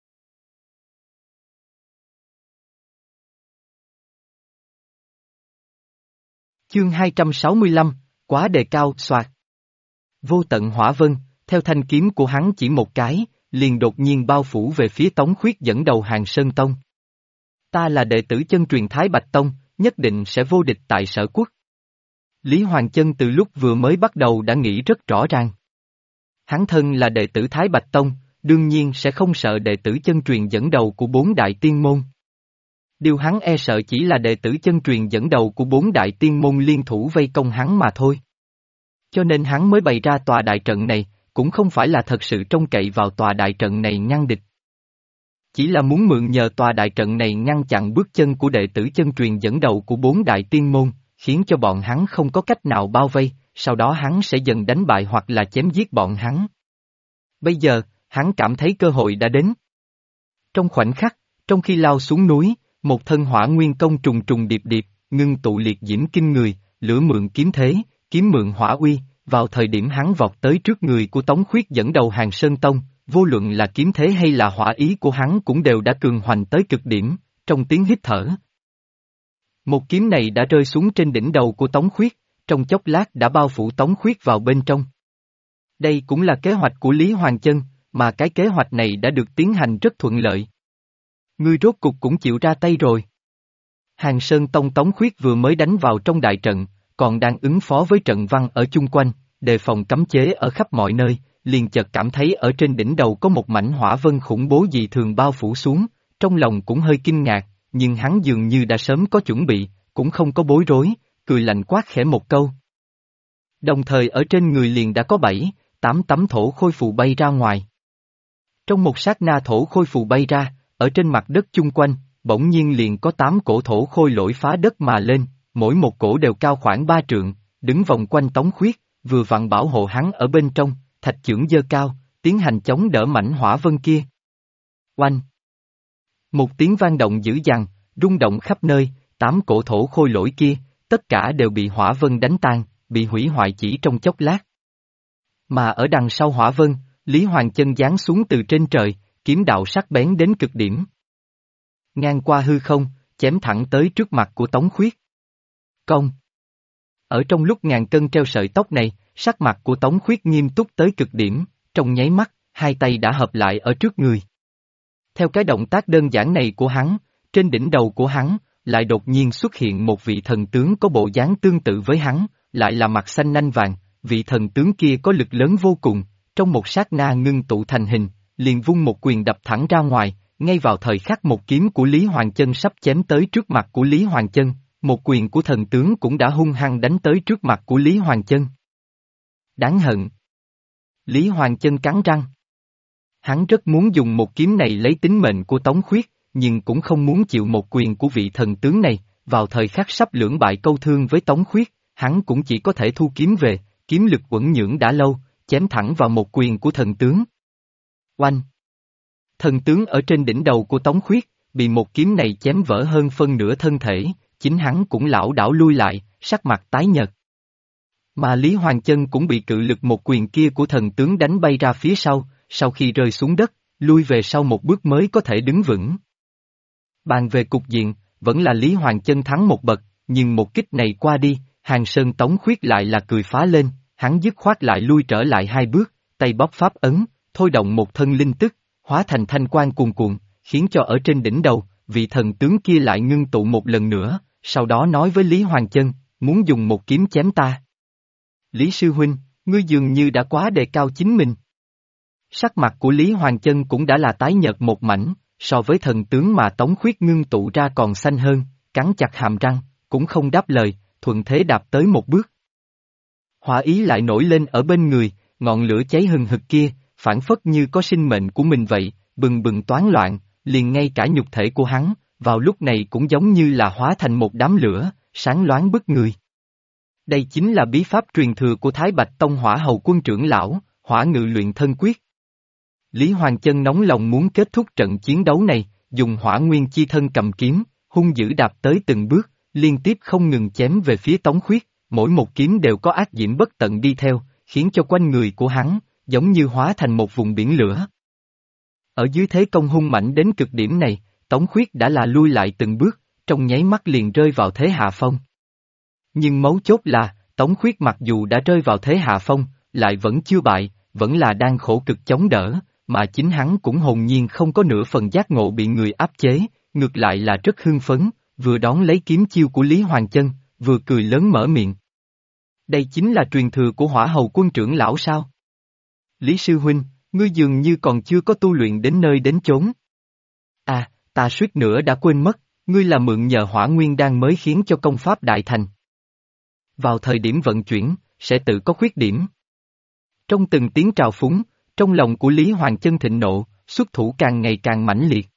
Speaker 1: Chương 265, quá đề cao, soạt. Vô tận hỏa vân, theo thanh kiếm của hắn chỉ một cái, liền đột nhiên bao phủ về phía Tống Khuyết dẫn đầu Hàng Sơn Tông. Ta là đệ tử chân truyền Thái Bạch Tông, nhất định sẽ vô địch tại Sở Quốc. Lý Hoàng Chân từ lúc vừa mới bắt đầu đã nghĩ rất rõ ràng. Hắn thân là đệ tử Thái Bạch Tông, đương nhiên sẽ không sợ đệ tử chân truyền dẫn đầu của 4 đại tiên môn. Điều hắn e sợ chỉ là đệ tử chân truyền dẫn đầu của 4 đại tiên môn liên thủ vây công hắn mà thôi. Cho nên hắn mới bày ra tòa đại trận này, cũng không phải là thật sự trông cậy vào tòa đại trận này ngăn địch. Chỉ là muốn mượn nhờ tòa đại trận này ngăn chặn bước chân của đệ tử chân truyền dẫn đầu của 4 đại tiên môn, khiến cho bọn hắn không có cách nào bao vây, sau đó hắn sẽ dần đánh bại hoặc là chém giết bọn hắn. Bây giờ, hắn cảm thấy cơ hội đã đến. Trong khoảnh khắc, trong khi lao xuống núi, một thân hỏa nguyên công trùng trùng điệp điệp, ngưng tụ liệt diễm kinh người, lửa mượn kiếm thế, kiếm mượn hỏa uy, vào thời điểm hắn vọt tới trước người của Tống Khuyết dẫn đầu Hàng Sơn Tông, vô luận là kiếm thế hay là hỏa ý của hắn cũng đều đã cường hoành tới cực điểm, trong tiếng hít thở. Một kiếm này đã rơi xuống trên đỉnh đầu của Tống Khuyết, trong chốc lát đã bao phủ Tống Khuyết vào bên trong. Đây cũng là kế hoạch của Lý Hoàng Chân, mà cái kế hoạch này đã được tiến hành rất thuận lợi. Ngươi rốt cục cũng chịu ra tay rồi. Hàng Sơn Tông Tống Khuyết vừa mới đánh vào trong đại trận, còn đang ứng phó với trận văn ở chung quanh, đề phòng cấm chế ở khắp mọi nơi, liền chợt cảm thấy ở trên đỉnh đầu có một mảnh hỏa vân khủng bố dị thường bao phủ xuống, trong lòng cũng hơi kinh ngạc, nhưng hắn dường như đã sớm có chuẩn bị, cũng không có bối rối, cười lạnh quát khẽ một câu. Đồng thời ở trên người liền đã có 7, 8 tấm thổ khôi phù bay ra ngoài. Trong một sát na thổ khôi phù bay ra, ở trên mặt đất chung quanh, bỗng nhiên liền có 8 cổ thổ khôi lỗi phá đất mà lên, mỗi một cổ đều cao khoảng 3 trượng, đứng vòng quanh Tống Khuyết, vừa vặn bảo hộ hắn ở bên trong, thạch chưởng giơ cao, tiến hành chống đỡ mảnh hỏa vân kia. Oanh! Một tiếng vang động dữ dằn, rung động khắp nơi, 8 cổ thổ khôi lỗi kia, tất cả đều bị hỏa vân đánh tan, bị hủy hoại chỉ trong chốc lát. Mà ở đằng sau hỏa vân, Lý Hoàng Chân giáng xuống từ trên trời, kiếm đạo sắc bén đến cực điểm. Ngang qua hư không, chém thẳng tới trước mặt của Tống Khuyết. Công! Ở trong lúc ngàn cân treo sợi tóc này, sắc mặt của Tống Khuyết nghiêm túc tới cực điểm, trong nháy mắt, hai tay đã hợp lại ở trước người. Theo cái động tác đơn giản này của hắn, trên đỉnh đầu của hắn, lại đột nhiên xuất hiện một vị thần tướng có bộ dáng tương tự với hắn, lại là mặt xanh nanh vàng, vị thần tướng kia có lực lớn vô cùng, trong một sát na ngưng tụ thành hình, liền vung một quyền đập thẳng ra ngoài, ngay vào thời khắc một kiếm của Lý Hoàng Chân sắp chém tới trước mặt của Lý Hoàng Chân, một quyền của thần tướng cũng đã hung hăng đánh tới trước mặt của Lý Hoàng Chân. Đáng hận! Lý Hoàng Chân cắn răng. Hắn rất muốn dùng một kiếm này lấy tính mệnh của Tống Khuyết, nhưng cũng không muốn chịu một quyền của vị thần tướng này, vào thời khắc sắp lưỡng bại câu thương với Tống Khuyết, hắn cũng chỉ có thể thu kiếm về, kiếm lực uẩn nhưỡng đã lâu, chém thẳng vào một quyền của thần tướng. Oanh! Thần tướng ở trên đỉnh đầu của Tống Khuyết, bị một kiếm này chém vỡ hơn phân nửa thân thể, chính hắn cũng lảo đảo lui lại, sắc mặt tái nhợt. Mà Lý Hoàng Chân cũng bị cự lực một quyền kia của thần tướng đánh bay ra phía sau khi rơi xuống đất, lui về sau một bước mới có thể đứng vững. Bàn về cục diện, vẫn là Lý Hoàng Chân thắng một bậc, nhưng một kích này qua đi, Hàng Sơn Tống Khuyết lại là cười phá lên, hắn dứt khoát lại lui trở lại 2 bước, tay bóp pháp ấn, thôi động một thân linh tức, hóa thành thanh quang cuồn cuộn, khiến cho ở trên đỉnh đầu, vị thần tướng kia lại ngưng tụ một lần nữa, sau đó nói với Lý Hoàng Chân, muốn dùng một kiếm chém ta. Lý Sư Huynh, ngươi dường như đã quá đề cao chính mình. Sắc mặt của Lý Hoàng Chân cũng đã là tái nhợt một mảnh, so với thần tướng mà Tống Khuyết ngưng tụ ra còn xanh hơn, cắn chặt hàm răng, cũng không đáp lời, thuận thế đạp tới một bước. Hỏa ý lại nổi lên ở bên người, ngọn lửa cháy hừng hực kia, phản phất như có sinh mệnh của mình vậy, bừng bừng toán loạn, liền ngay cả nhục thể của hắn, vào lúc này cũng giống như là hóa thành một đám lửa, sáng loáng bức người. Đây chính là bí pháp truyền thừa của Thái Bạch Tông Hỏa Hầu Quân trưởng lão, Hỏa Ngự Luyện Thân Quyết. Lý Hoàng Chân nóng lòng muốn kết thúc trận chiến đấu này, dùng hỏa nguyên chi thân cầm kiếm, hung dữ đạp tới từng bước, liên tiếp không ngừng chém về phía Tống Khuyết, mỗi một kiếm đều có ác diễm bất tận đi theo, khiến cho quanh người của hắn, giống như hóa thành một vùng biển lửa. Ở dưới thế công hung mạnh đến cực điểm này, Tống Khuyết đã là lui lại từng bước, trong nháy mắt liền rơi vào thế hạ phong. Nhưng mấu chốt là, Tống Khuyết mặc dù đã rơi vào thế hạ phong, lại vẫn chưa bại, vẫn là đang khổ cực chống đỡ, mà chính hắn cũng hồn nhiên không có nửa phần giác ngộ bị người áp chế, ngược lại là rất hưng phấn, vừa đón lấy kiếm chiêu của Lý Hoàng Chân, vừa cười lớn mở miệng. Đây chính là truyền thừa của Hỏa Hầu Quân trưởng lão sao? Lý Sư Huynh, ngươi dường như còn chưa có tu luyện đến nơi đến chốn. À, ta suýt nữa đã quên mất, ngươi là mượn nhờ hỏa nguyên đan mới khiến cho công pháp đại thành. Vào thời điểm vận chuyển, sẽ tự có khuyết điểm. Trong từng tiếng trào phúng, trong lòng của Lý Hoàng Chân thịnh nộ, xuất thủ càng ngày càng mãnh liệt.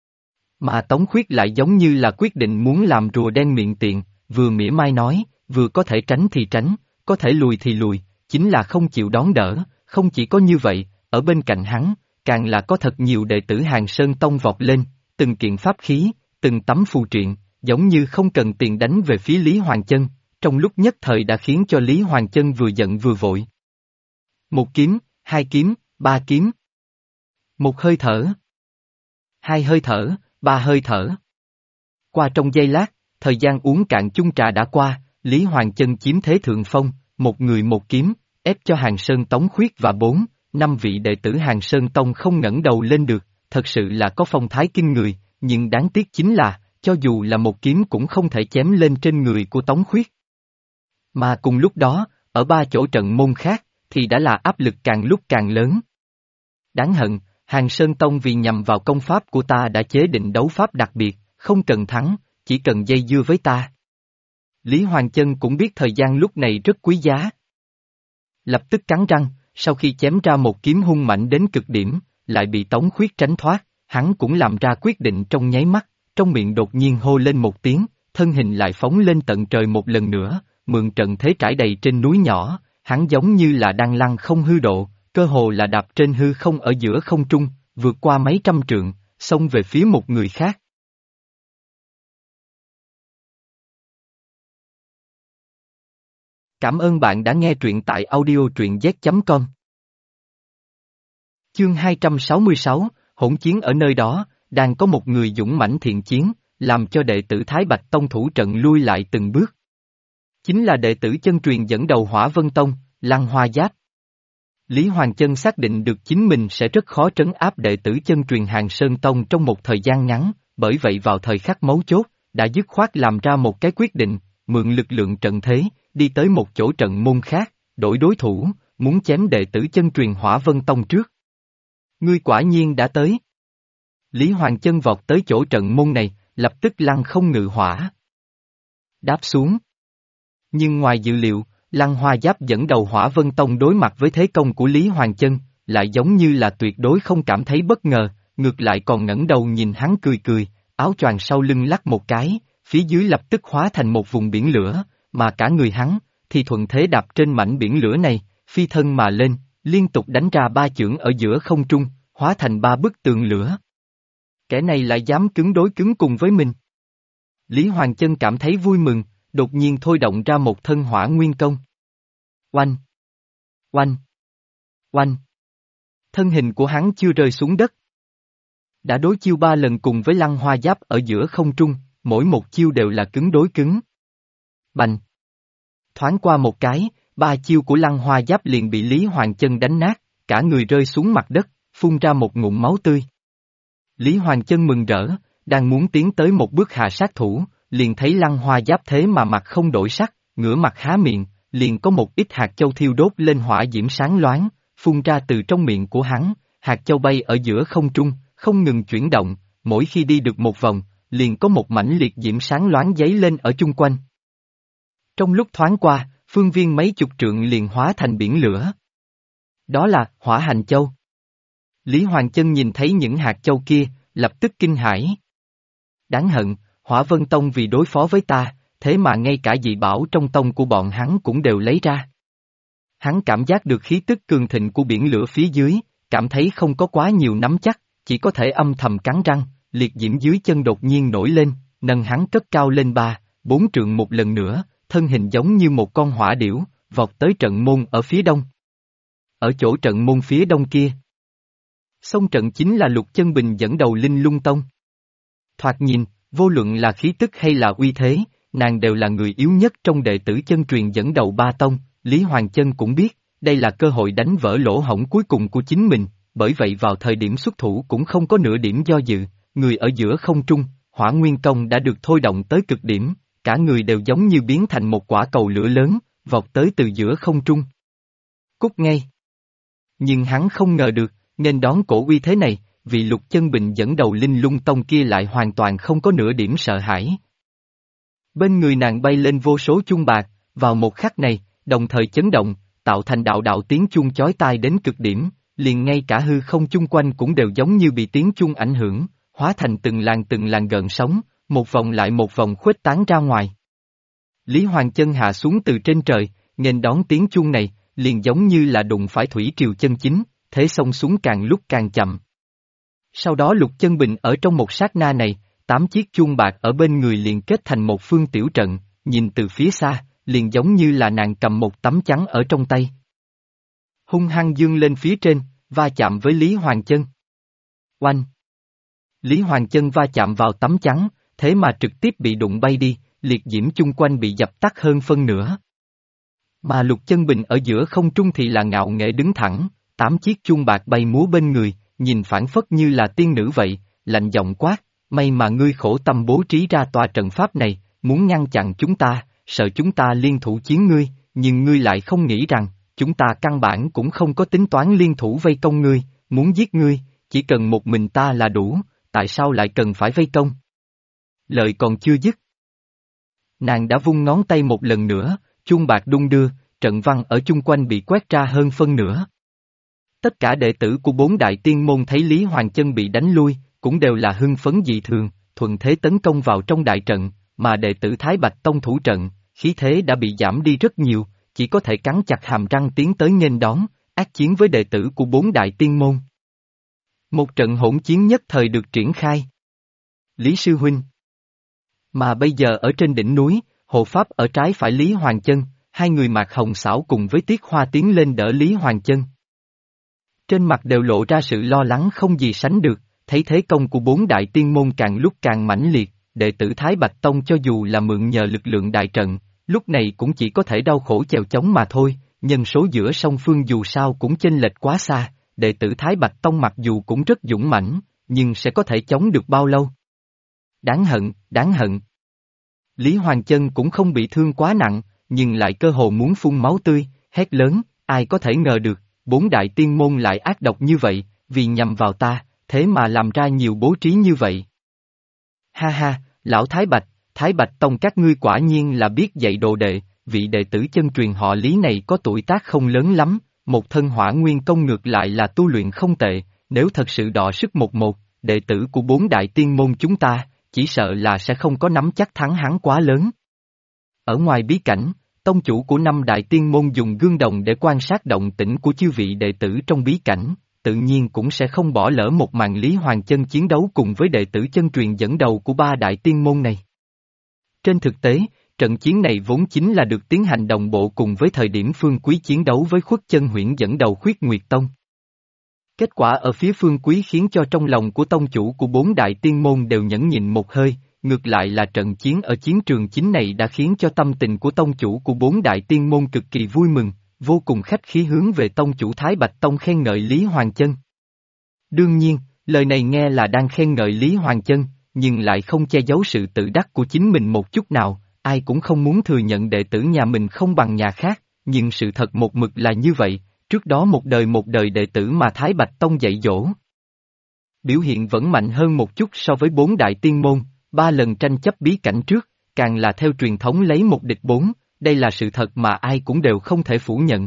Speaker 1: Mà Tống Khuyết lại giống như là quyết định muốn làm rùa đen miệng tiện, vừa mỉa mai nói, vừa có thể tránh thì tránh, có thể lùi thì lùi, chính là không chịu đón đỡ, không chỉ có như vậy, ở bên cạnh hắn, càng là có thật nhiều đệ tử Hàng Sơn Tông vọt lên, từng kiện pháp khí, từng tấm phù triện, giống như không cần tiền đánh về phía Lý Hoàng Chân, trong lúc nhất thời đã khiến cho Lý Hoàng Chân vừa giận vừa vội. Một kiếm, 2 kiếm, 3 kiếm. Một hơi thở. 2 hơi thở, 3 hơi thở. Qua trong giây lát, thời gian uống cạn chung trà đã qua, Lý Hoàng Chân chiếm thế thượng phong, một người một kiếm, ép cho Hàng Sơn Tống Khuyết và 4, 5 vị đệ tử Hàng Sơn Tông không ngẩng đầu lên được, thật sự là có phong thái kinh người, nhưng đáng tiếc chính là, cho dù là một kiếm cũng không thể chém lên trên người của Tống Khuyết. Mà cùng lúc đó, ở ba chỗ trận môn khác, thì đã là áp lực càng lúc càng lớn. Đáng hận, Hàng Sơn Tông vì nhằm vào công pháp của ta đã chế định đấu pháp đặc biệt, không cần thắng, chỉ cần dây dưa với ta. Lý Hoàng Chân cũng biết thời gian lúc này rất quý giá. Lập tức cắn răng, sau khi chém ra một kiếm hung mạnh đến cực điểm, lại bị Tống Khuyết tránh thoát, hắn cũng làm ra quyết định trong nháy mắt, trong miệng đột nhiên hô lên một tiếng, thân hình lại phóng lên tận trời một lần nữa, mượn trận thế trải đầy trên núi nhỏ, hắn giống như là đang lăng không hư độ, cơ hồ là đạp trên hư không ở giữa không trung, vượt qua mấy trăm trượng, xông về phía một người khác. Cảm ơn bạn đã nghe truyện tại audio truyện z.com. Chương 266, hỗn chiến ở nơi đó, đang có một người dũng mãnh thiện chiến, làm cho đệ tử Thái Bạch Tông thủ trận lui lại từng bước. Chính là đệ tử chân truyền dẫn đầu Hỏa Vân Tông, Lăng Hoa Giáp. Lý Hoàng Chân xác định được chính mình sẽ rất khó trấn áp đệ tử chân truyền Hàng Sơn Tông trong một thời gian ngắn, bởi vậy vào thời khắc mấu chốt, đã dứt khoát làm ra một cái quyết định, mượn lực lượng trận thế, đi tới một chỗ trận môn khác, đổi đối thủ, muốn chém đệ tử chân truyền Hỏa Vân Tông trước. Ngươi quả nhiên đã tới. Lý Hoàng Chân vọt tới chỗ trận môn này, lập tức lăng không ngự hỏa. Đáp xuống. Nhưng ngoài dự liệu, Lăng Hoa Giáp dẫn đầu Hỏa Vân Tông đối mặt với thế công của Lý Hoàng Chân, lại giống như là tuyệt đối không cảm thấy bất ngờ, ngược lại còn ngẩng đầu nhìn hắn cười cười, áo choàng sau lưng lắc một cái, phía dưới lập tức hóa thành một vùng biển lửa, mà cả người hắn, thì thuận thế đạp trên mảnh biển lửa này, phi thân mà lên, liên tục đánh ra ba chưởng ở giữa không trung, hóa thành ba bức tường lửa. Kẻ này lại dám cứng đối cứng cùng với mình. Lý Hoàng Chân cảm thấy vui mừng, đột nhiên thôi động ra một thân hỏa nguyên công. Oanh! Oanh! Oanh! Thân hình của hắn chưa rơi xuống đất. Đã đối chiêu ba lần cùng với Lăng Hoa Giáp ở giữa không trung, mỗi một chiêu đều là cứng đối cứng. Bành! Thoáng qua một cái, ba chiêu của Lăng Hoa Giáp liền bị Lý Hoàng Chân đánh nát, cả người rơi xuống mặt đất, phun ra một ngụm máu tươi. Lý Hoàng Chân mừng rỡ, đang muốn tiến tới một bước hạ sát thủ, liền thấy Lăng Hoa Giáp thế mà mặt không đổi sắc, ngửa mặt há miệng, liền có một ít hạt châu thiêu đốt lên hỏa diễm sáng loáng, phun ra từ trong miệng của hắn, hạt châu bay ở giữa không trung, không ngừng chuyển động, mỗi khi đi được một vòng, liền có một mảnh liệt diễm sáng loáng giấy lên ở chung quanh. Trong lúc thoáng qua, phương viên mấy chục trượng liền hóa thành biển lửa. Đó là Hỏa Hành Châu. Lý Hoàng Chân nhìn thấy những hạt châu kia, lập tức kinh hãi. Đáng hận, Hỏa Vân Tông vì đối phó với ta, thế mà ngay cả dị bảo trong tông của bọn hắn cũng đều lấy ra. Hắn cảm giác được khí tức cường thịnh của biển lửa phía dưới, cảm thấy không có quá nhiều nắm chắc, chỉ có thể âm thầm cắn răng, liệt diễm dưới chân đột nhiên nổi lên, nâng hắn cất cao lên 3-4 trượng một lần nữa, thân hình giống như một con hỏa điểu, vọt tới trận môn ở phía đông. Ở chỗ trận môn phía đông kia, xông trận chính là Lục Chân Bình dẫn đầu Linh Lung Tông. Thoạt nhìn, vô luận là khí tức hay là uy thế, nàng đều là người yếu nhất trong đệ tử chân truyền dẫn đầu ba tông, Lý Hoàng Chân cũng biết, đây là cơ hội đánh vỡ lỗ hổng cuối cùng của chính mình, bởi vậy vào thời điểm xuất thủ cũng không có nửa điểm do dự, người ở giữa không trung, Hỏa Nguyên Công đã được thôi động tới cực điểm, cả người đều giống như biến thành một quả cầu lửa lớn, vọt tới từ giữa không trung. Cút ngay! Nhưng hắn không ngờ được, nên đón cổ uy thế này, vì Lục Chân Bình dẫn đầu Linh Lung Tông kia lại hoàn toàn không có nửa điểm sợ hãi. Bên người nàng bay lên vô số chuông bạc, vào một khắc này, đồng thời chấn động, tạo thành đạo đạo tiếng chuông chói tai đến cực điểm, liền ngay cả hư không chung quanh cũng đều giống như bị tiếng chuông ảnh hưởng, hóa thành từng làn gợn sóng, một vòng lại một vòng khuếch tán ra ngoài. Lý Hoàng Chân hạ xuống từ trên trời, nghênh đón tiếng chuông này, liền giống như là đụng phải thủy triều chân chính, thế xông xuống càng lúc càng chậm. Sau đó Lục Chân Bình ở trong một sát na này, 8 chiếc chuông bạc ở bên người liền kết thành một phương tiểu trận, nhìn từ phía xa, liền giống như là nàng cầm một tấm chắn ở trong tay. Hung hăng dương lên phía trên, va chạm với Lý Hoàng Chân. Oanh! Lý Hoàng Chân va chạm vào tấm chắn, thế mà trực tiếp bị đụng bay đi, liệt diễm chung quanh bị dập tắt hơn phân nửa. Mà Lục Chân Bình ở giữa không trung thì là ngạo nghễ đứng thẳng, 8 chiếc chuông bạc bay múa bên người, nhìn phảng phất như là tiên nữ vậy, lạnh giọng quát, may mà ngươi khổ tâm bố trí ra tòa trận pháp này, muốn ngăn chặn chúng ta, sợ chúng ta liên thủ chiến ngươi, nhưng ngươi lại không nghĩ rằng, chúng ta căn bản cũng không có tính toán liên thủ vây công ngươi, muốn giết ngươi, chỉ cần một mình ta là đủ, tại sao lại cần phải vây công? Lời còn chưa dứt. Nàng đã vung ngón tay một lần nữa, chuông bạc đung đưa, trận văn ở chung quanh bị quét ra hơn phân nửa. Tất cả đệ tử của bốn đại tiên môn thấy Lý Hoàng Chân bị đánh lui, cũng đều là hưng phấn dị thường, thuận thế tấn công vào trong đại trận, mà đệ tử Thái Bạch Tông thủ trận, khí thế đã bị giảm đi rất nhiều, chỉ có thể cắn chặt hàm răng tiến tới nghênh đón, ác chiến với đệ tử của bốn đại tiên môn. Một trận hỗn chiến nhất thời được triển khai. Lý Sư Huynh. Mà bây giờ ở trên đỉnh núi, hộ pháp ở trái phải Lý Hoàng Chân, hai người Mạc Hồng Xảo cùng với Tiết Hoa tiến lên đỡ Lý Hoàng Chân. Trên mặt đều lộ ra sự lo lắng không gì sánh được, thấy thế công của bốn đại tiên môn càng lúc càng mãnh liệt, đệ tử Thái Bạch Tông cho dù là mượn nhờ lực lượng đại trận, lúc này cũng chỉ có thể đau khổ chèo chống mà thôi, nhân số giữa song phương dù sao cũng chênh lệch quá xa, đệ tử Thái Bạch Tông mặc dù cũng rất dũng mãnh, nhưng sẽ có thể chống được bao lâu? Đáng hận, đáng hận. Lý Hoàng Chân cũng không bị thương quá nặng, nhưng lại cơ hồ muốn phun máu tươi, hét lớn, ai có thể ngờ được, bốn đại tiên môn lại ác độc như vậy, vì nhằm vào ta, thế mà làm ra nhiều bố trí như vậy. Ha ha, lão Thái Bạch Tông các ngươi quả nhiên là biết dạy đồ đệ, vị đệ tử chân truyền họ Lý này có tuổi tác không lớn lắm, một thân hỏa nguyên công ngược lại là tu luyện không tệ, nếu thật sự đọ sức một, đệ tử của bốn đại tiên môn chúng ta, chỉ sợ là sẽ không có nắm chắc thắng hắn quá lớn. Ở ngoài bí cảnh, tông chủ của năm đại tiên môn dùng gương đồng để quan sát động tĩnh của chư vị đệ tử trong bí cảnh, tự nhiên cũng sẽ không bỏ lỡ một màn Lý Hoàng Chân chiến đấu cùng với đệ tử chân truyền dẫn đầu của ba đại tiên môn này. Trên thực tế, trận chiến này vốn chính là được tiến hành đồng bộ cùng với thời điểm Phương Quý chiến đấu với Khuất Chân Huyễn dẫn đầu Khuyết Nguyệt Tông. Kết quả ở phía Phương Quý khiến cho trong lòng của tông chủ của bốn đại tiên môn đều nhẫn nhịn một hơi, ngược lại là trận chiến ở chiến trường chính này đã khiến cho tâm tình của tông chủ của bốn đại tiên môn cực kỳ vui mừng, vô cùng khách khí hướng về tông chủ Thái Bạch Tông khen ngợi Lý Hoàng Chân. Đương nhiên, lời này nghe là đang khen ngợi Lý Hoàng Chân, nhưng lại không che giấu sự tự đắc của chính mình một chút nào, ai cũng không muốn thừa nhận đệ tử nhà mình không bằng nhà khác, nhưng sự thật một mực là như vậy, trước đó một đời đệ tử mà Thái Bạch Tông dạy dỗ. Biểu hiện vẫn mạnh hơn một chút so với bốn đại tiên môn, 3 lần tranh chấp bí cảnh trước, càng là theo truyền thống lấy một địch bốn, đây là sự thật mà ai cũng đều không thể phủ nhận.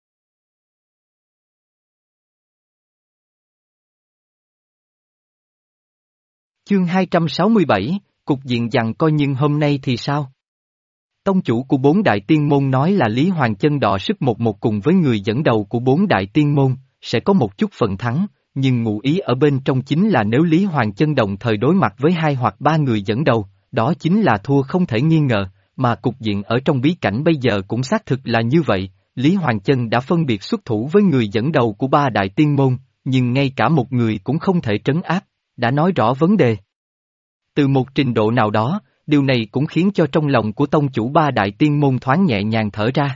Speaker 1: Chương 267, cục diện giằng co nhưng hôm nay thì sao? Tông chủ của bốn đại tiên môn nói là Lý Hoàng Chân đọ sức một cùng với người dẫn đầu của bốn đại tiên môn, sẽ có một chút phần thắng, nhưng ngụ ý ở bên trong chính là nếu Lý Hoàng Chân đồng thời đối mặt với 2 hoặc 3 người dẫn đầu, đó chính là thua không thể nghi ngờ, mà cục diện ở trong bí cảnh bây giờ cũng xác thực là như vậy, Lý Hoàng Chân đã phân biệt xuất thủ với người dẫn đầu của 3 đại tiên môn, nhưng ngay cả một người cũng không thể trấn áp, đã nói rõ vấn đề. Từ một trình độ nào đó, điều này cũng khiến cho trong lòng của tông chủ 3 đại tiên môn thoáng nhẹ nhàng thở ra.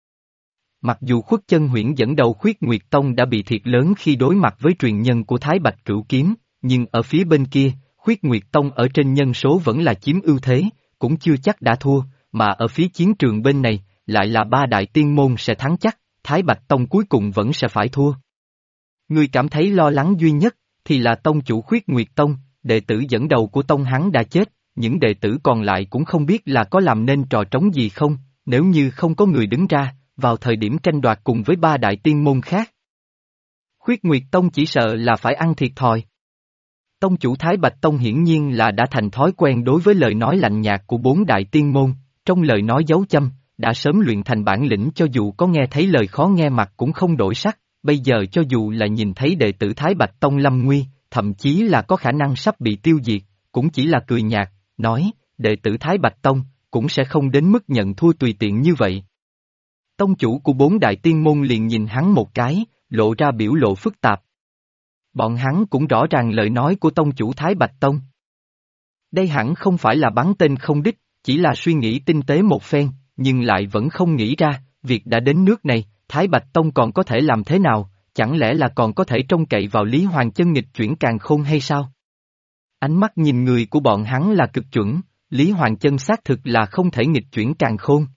Speaker 1: Mặc dù Khuất Chân Huyễn dẫn đầu Khuyết Nguyệt Tông đã bị thiệt lớn khi đối mặt với truyền nhân của Thái Bạch Cửu Kiếm, nhưng ở phía bên kia, Khuyết Nguyệt Tông ở trên nhân số vẫn là chiếm ưu thế, cũng chưa chắc đã thua, mà ở phía chiến trường bên này, lại là 3 đại tiên môn sẽ thắng chắc, Thái Bạch Tông cuối cùng vẫn sẽ phải thua. Người cảm thấy lo lắng duy nhất, thì là tông chủ Khuyết Nguyệt Tông, đệ tử dẫn đầu của tông hắn đã chết, những đệ tử còn lại cũng không biết là có làm nên trò trống gì không, nếu như không có người đứng ra, vào thời điểm tranh đoạt cùng với 3 đại tiên môn khác. Khuyết Nguyệt Tông chỉ sợ là phải ăn thiệt thòi. Tông chủ Thái Bạch Tông hiển nhiên là đã thành thói quen đối với lời nói lạnh nhạt của 4 đại tiên môn, trong lời nói dấu châm, đã sớm luyện thành bản lĩnh cho dù có nghe thấy lời khó nghe mặt cũng không đổi sắc, bây giờ cho dù là nhìn thấy đệ tử Thái Bạch Tông lâm nguy, thậm chí là có khả năng sắp bị tiêu diệt, cũng chỉ là cười nhạt, nói, đệ tử Thái Bạch Tông, cũng sẽ không đến mức nhận thua tùy tiện như vậy. Tông chủ của 4 đại tiên môn liền nhìn hắn một cái, lộ ra biểu lộ phức tạp. Bọn hắn cũng rõ ràng lời nói của tông chủ Thái Bạch Tông. Đây hẳn không phải là bắn tên không đích, chỉ là suy nghĩ tinh tế một phen, nhưng lại vẫn không nghĩ ra, việc đã đến nước này, Thái Bạch Tông còn có thể làm thế nào, chẳng lẽ là còn có thể trông cậy vào Lý Hoàng Chân nghịch chuyển càn khôn hay sao? Ánh mắt nhìn người của bọn hắn là cực chuẩn, Lý Hoàng Chân xác thực là không thể nghịch chuyển càn khôn.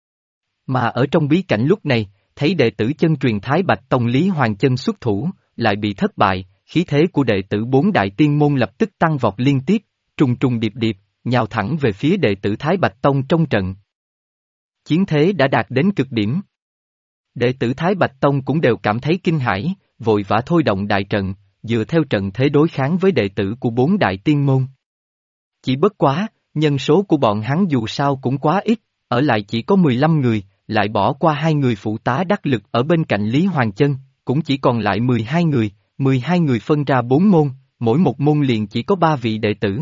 Speaker 1: Mà ở trong bí cảnh lúc này, thấy đệ tử chân truyền Thái Bạch Tông Lý Hoàng Chân xuất thủ, lại bị thất bại, khí thế của đệ tử bốn đại tiên môn lập tức tăng vọt liên tiếp, trùng trùng điệp điệp, nhào thẳng về phía đệ tử Thái Bạch Tông trong trận. Chiến thế đã đạt đến cực điểm. Đệ tử Thái Bạch Tông cũng đều cảm thấy kinh hãi, vội vã thôi động đại trận, dựa theo trận thế đối kháng với đệ tử của bốn đại tiên môn. Chỉ bất quá, nhân số của bọn hắn dù sao cũng quá ít, ở lại chỉ có 15 người, lại bỏ qua 2 người phụ tá đắc lực ở bên cạnh Lý Hoàng Chân, cũng chỉ còn lại 12 người, 12 người phân ra 4 môn, mỗi một môn liền chỉ có 3 vị đệ tử.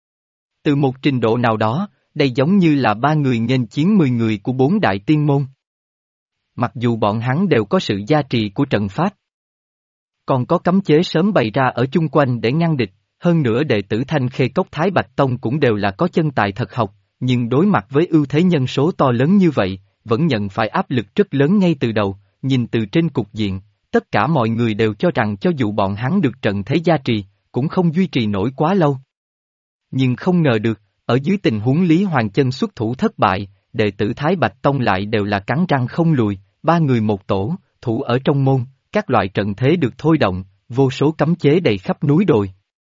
Speaker 1: Từ một trình độ nào đó, đây giống như là 3 người nghênh chiến 10 người của 4 đại tiên môn. Mặc dù bọn hắn đều có sự gia trì của trận pháp, còn có cấm chế sớm bày ra ở chung quanh để ngăn địch, hơn nữa đệ tử Thanh Khê Cốc Thái Bạch Tông cũng đều là có chân tài thật học, nhưng đối mặt với ưu thế nhân số to lớn như vậy, vẫn nhận phải áp lực rất lớn ngay từ đầu, nhìn từ trên cục diện, tất cả mọi người đều cho rằng cho dù bọn hắn được trận thế gia trì, cũng không duy trì nổi quá lâu. Nhưng không ngờ được, ở dưới tình huống Lý Hoàng Chân xuất thủ thất bại, đệ tử Thái Bạch Tông lại đều là cắn răng không lùi, 3 người một tổ, thủ ở trong môn, các loại trận thế được thôi động, vô số cấm chế đầy khắp núi đồi.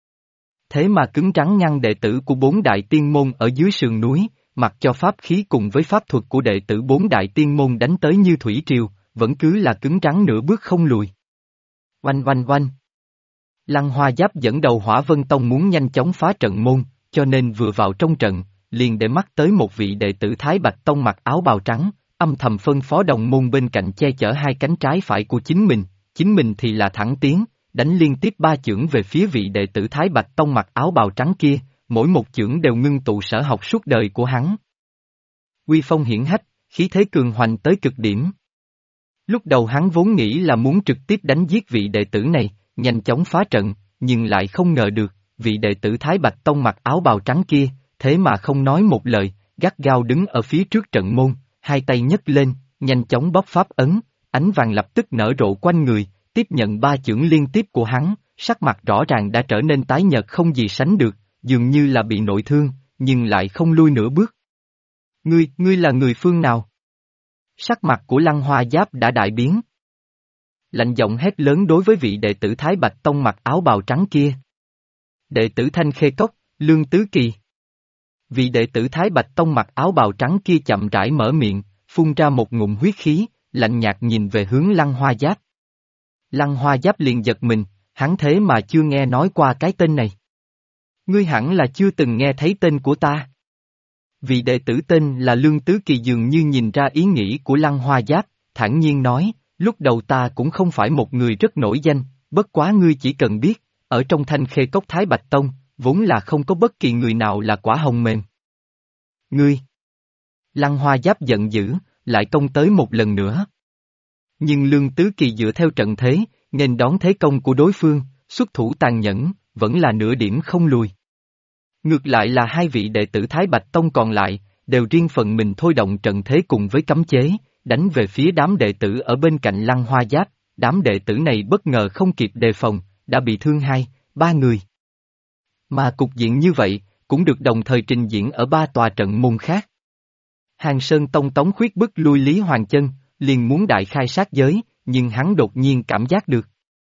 Speaker 1: Thế mà cứng rắn ngăn đệ tử của 4 đại tiên môn ở dưới sườn núi, mặc cho pháp khí cùng với pháp thuật của đệ tử 4 đại tiên môn đánh tới như thủy triều, vẫn cứ là cứng rắn nửa bước không lùi. Oanh oanh oanh. Lăng Hoa Giáp dẫn đầu Hỏa Vân Tông muốn nhanh chóng phá trận môn, cho nên vừa vào trong trận, liền để mắt tới một vị đệ tử Thái Bạch Tông mặc áo bào trắng, âm thầm phân phó đồng môn bên cạnh che chở hai cánh trái phải của chính mình thì là thẳng tiến, đánh liên tiếp 3 chưởng về phía vị đệ tử Thái Bạch Tông mặc áo bào trắng kia, mỗi một chưởng đều ngưng tụ sở học suốt đời của hắn. Uy phong hiển hách, khí thế cường hoành tới cực điểm. Lúc đầu hắn vốn nghĩ là muốn trực tiếp đánh giết vị đệ tử này, nhanh chóng phá trận, nhưng lại không ngờ được, vị đệ tử Thái Bạch Tông mặc áo bào trắng kia, thế mà không nói một lời, gắt gao đứng ở phía trước trận môn, hai tay nhấc lên, nhanh chóng bóc pháp ấn, ánh vàng lập tức nở rộ quanh người, tiếp nhận 3 chưởng liên tiếp của hắn, sắc mặt rõ ràng đã trở nên tái nhợt không gì sánh được, dường như là bị nội thương, nhưng lại không lui nửa bước. Ngươi là người phương nào? Sắc mặt của Lăng Hoa Giáp đã đại biến. Lạnh giọng hét lớn đối với vị đệ tử Thái Bạch Tông mặc áo bào trắng kia. Đệ tử Thanh Khê Cốc, Lương Tứ Kỳ. Vị đệ tử Thái Bạch Tông mặc áo bào trắng kia chậm rãi mở miệng, phun ra một ngụm huyết khí, lạnh nhạt nhìn về hướng Lăng Hoa Giáp. Lăng Hoa Giáp liền giật mình, hắn thế mà chưa nghe nói qua cái tên này. Ngươi hẳn là chưa từng nghe thấy tên của ta. Vị đệ tử tên là Lương Tứ Kỳ dường như nhìn ra ý nghĩ của Lăng Hoa Giáp, thản nhiên nói, lúc đầu ta cũng không phải một người rất nổi danh, bất quá ngươi chỉ cần biết, ở trong Thanh Khê Cốc Thái Bạch Tông, vốn là không có bất kỳ người nào là quả hồng mềm. Ngươi! Lăng Hoa Giáp giận dữ, lại công tới một lần nữa. Nhưng Lương Tứ Kỳ dựa theo trận thế, nên đón thế công của đối phương, xuất thủ tàn nhẫn, vẫn là nửa điểm không lùi. Ngược lại là hai vị đệ tử Thái Bạch Tông còn lại, đều riêng phần mình thôi động trận thế cùng với cấm chế, đánh về phía đám đệ tử ở bên cạnh Lăng Hoa Giáp, đám đệ tử này bất ngờ không kịp đề phòng, đã bị thương 2-3 người. Mà cục diện như vậy, cũng được đồng thời trình diễn ở 3 tòa trận môn khác. Hàng Sơn Tông Tống Khuyết bức lui Lý Hoàng Chân, liền muốn đại khai sát giới, nhưng hắn đột nhiên cảm giác được.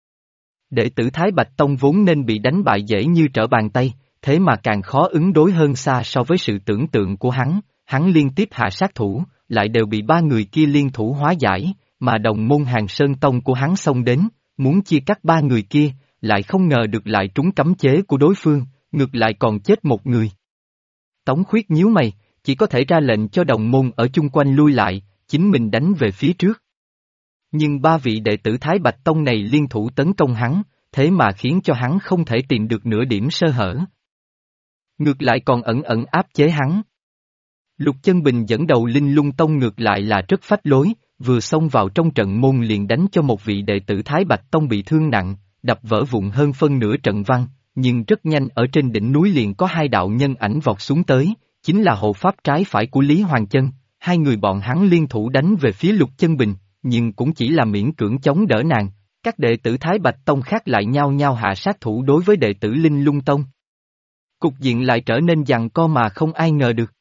Speaker 1: Đệ tử Thái Bạch Tông vốn nên bị đánh bại dễ như trở bàn tay, thế mà càng khó ứng đối hơn xa so với sự tưởng tượng của hắn liên tiếp hạ sát thủ, lại đều bị 3 người kia liên thủ hóa giải, mà đồng môn Hàng Sơn Tông của hắn xông đến, muốn chia cắt 3 người kia, lại không ngờ được lại trúng cấm chế của đối phương, ngược lại còn chết một người. Tống Khuyết nhíu mày, chỉ có thể ra lệnh cho đồng môn ở chung quanh lui lại, chính mình đánh về phía trước. Nhưng 3 vị đệ tử Thái Bạch Tông này liên thủ tấn công hắn, thế mà khiến cho hắn không thể tìm được nửa điểm sơ hở. Ngược lại còn ẩn ẩn áp chế hắn. Lục Chân Bình dẫn đầu Linh Lung Tông ngược lại là rất phách lối, vừa xông vào trong trận môn liền đánh cho một vị đệ tử Thái Bạch Tông bị thương nặng, đập vỡ vụn hơn phân nửa trận văn, nhưng rất nhanh ở trên đỉnh núi liền có 2 đạo nhân ảnh vọt xuống tới, chính là hộ pháp trái phải của Lý Hoàng Chân, 2 người bọn hắn liên thủ đánh về phía Lục Chân Bình, nhưng cũng chỉ là miễn cưỡng chống đỡ nàng, các đệ tử Thái Bạch Tông khác lại nhao nhao hạ sát thủ đối với đệ tử Linh Lung Tông. Cục diện lại trở nên giằng co mà không ai ngờ được.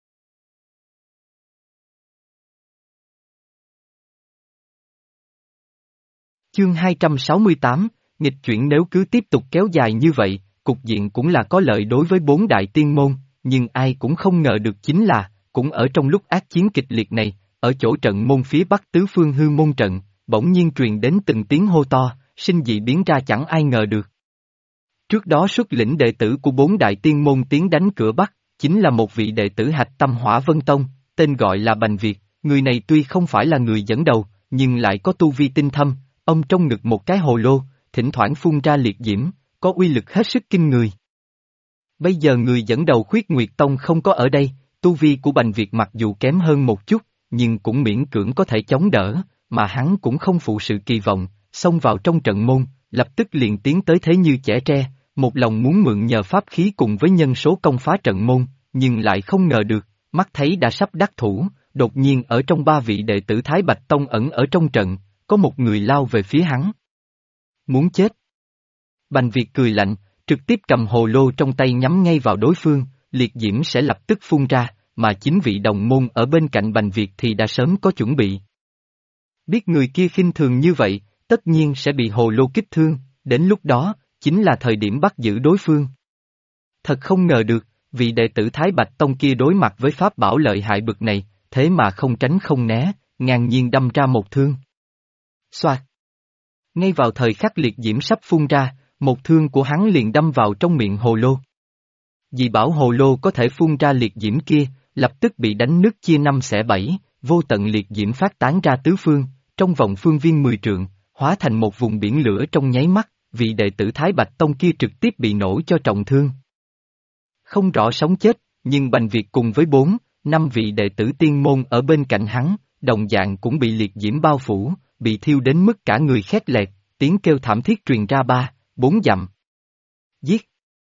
Speaker 1: Chương 268, nghịch chuyển nếu cứ tiếp tục kéo dài như vậy, cục diện cũng là có lợi đối với bốn đại tiên môn, nhưng ai cũng không ngờ được chính là, cũng ở trong lúc ác chiến kịch liệt này, ở chỗ trận môn phía bắc tứ phương hư môn trận, bỗng nhiên truyền đến từng tiếng hô to, sinh dị biến ra chẳng ai ngờ được. Trước đó xuất lĩnh đệ tử của bốn đại tiên môn tiến đánh cửa bắc, chính là một vị đệ tử Hạch Tâm Hỏa Vân Tông, tên gọi là Bành Việt, người này tuy không phải là người dẫn đầu, nhưng lại có tu vi tinh thâm, ông trong ngực một cái hồ lô, thỉnh thoảng phun ra liệt diễm, có uy lực hết sức kinh người. Bây giờ người dẫn đầu Khuyết Nguyệt Tông không có ở đây, tu vi của Bành Việt mặc dù kém hơn một chút, nhưng cũng miễn cưỡng có thể chống đỡ, mà hắn cũng không phụ sự kỳ vọng, xông vào trong trận môn, lập tức liền tiến tới thế như chẻ tre, một lòng muốn mượn nhờ pháp khí cùng với nhân số công phá trận môn, nhưng lại không ngờ được, mắt thấy đã sắp đắc thủ, đột nhiên ở trong ba vị đệ tử Thái Bạch Tông ẩn ở trong trận, có một người lao về phía hắn. Muốn chết. Bành Việt cười lạnh, trực tiếp cầm hồ lô trong tay nhắm ngay vào đối phương, liệt diễm sẽ lập tức phun ra, mà chính vị đồng môn ở bên cạnh Bành Việt thì đã sớm có chuẩn bị. Biết người kia khinh thường như vậy, tất nhiên sẽ bị hồ lô kích thương, đến lúc đó, chính là thời điểm bắt giữ đối phương. Thật không ngờ được, vị đệ tử Thái Bạch Tông kia đối mặt với pháp bảo lợi hại bực này, thế mà không tránh không né, ngang nhiên đâm ra một thương. Xoạt. Ngay vào thời khắc liệt diễm sắp phun ra, một thương của hắn liền đâm vào trong miệng hồ lô. Vì bảo hồ lô có thể phun ra liệt diễm kia, lập tức bị đánh nứt chia năm xẻ bảy, vô tận liệt diễm phát tán ra tứ phương, trong vòng phương viên 10 trượng, hóa thành một vùng biển lửa trong nháy mắt, vị đệ tử Thái Bạch Tông kia trực tiếp bị nổ cho trọng thương. Không rõ sống chết, nhưng Bành Việt cùng với 4, 5 vị đệ tử tiên môn ở bên cạnh hắn, đồng dạng cũng bị liệt diễm bao phủ, bị thiêu đến mức cả người khét lẹt, tiếng kêu thảm thiết truyền ra 3, 4 dặm. Giết!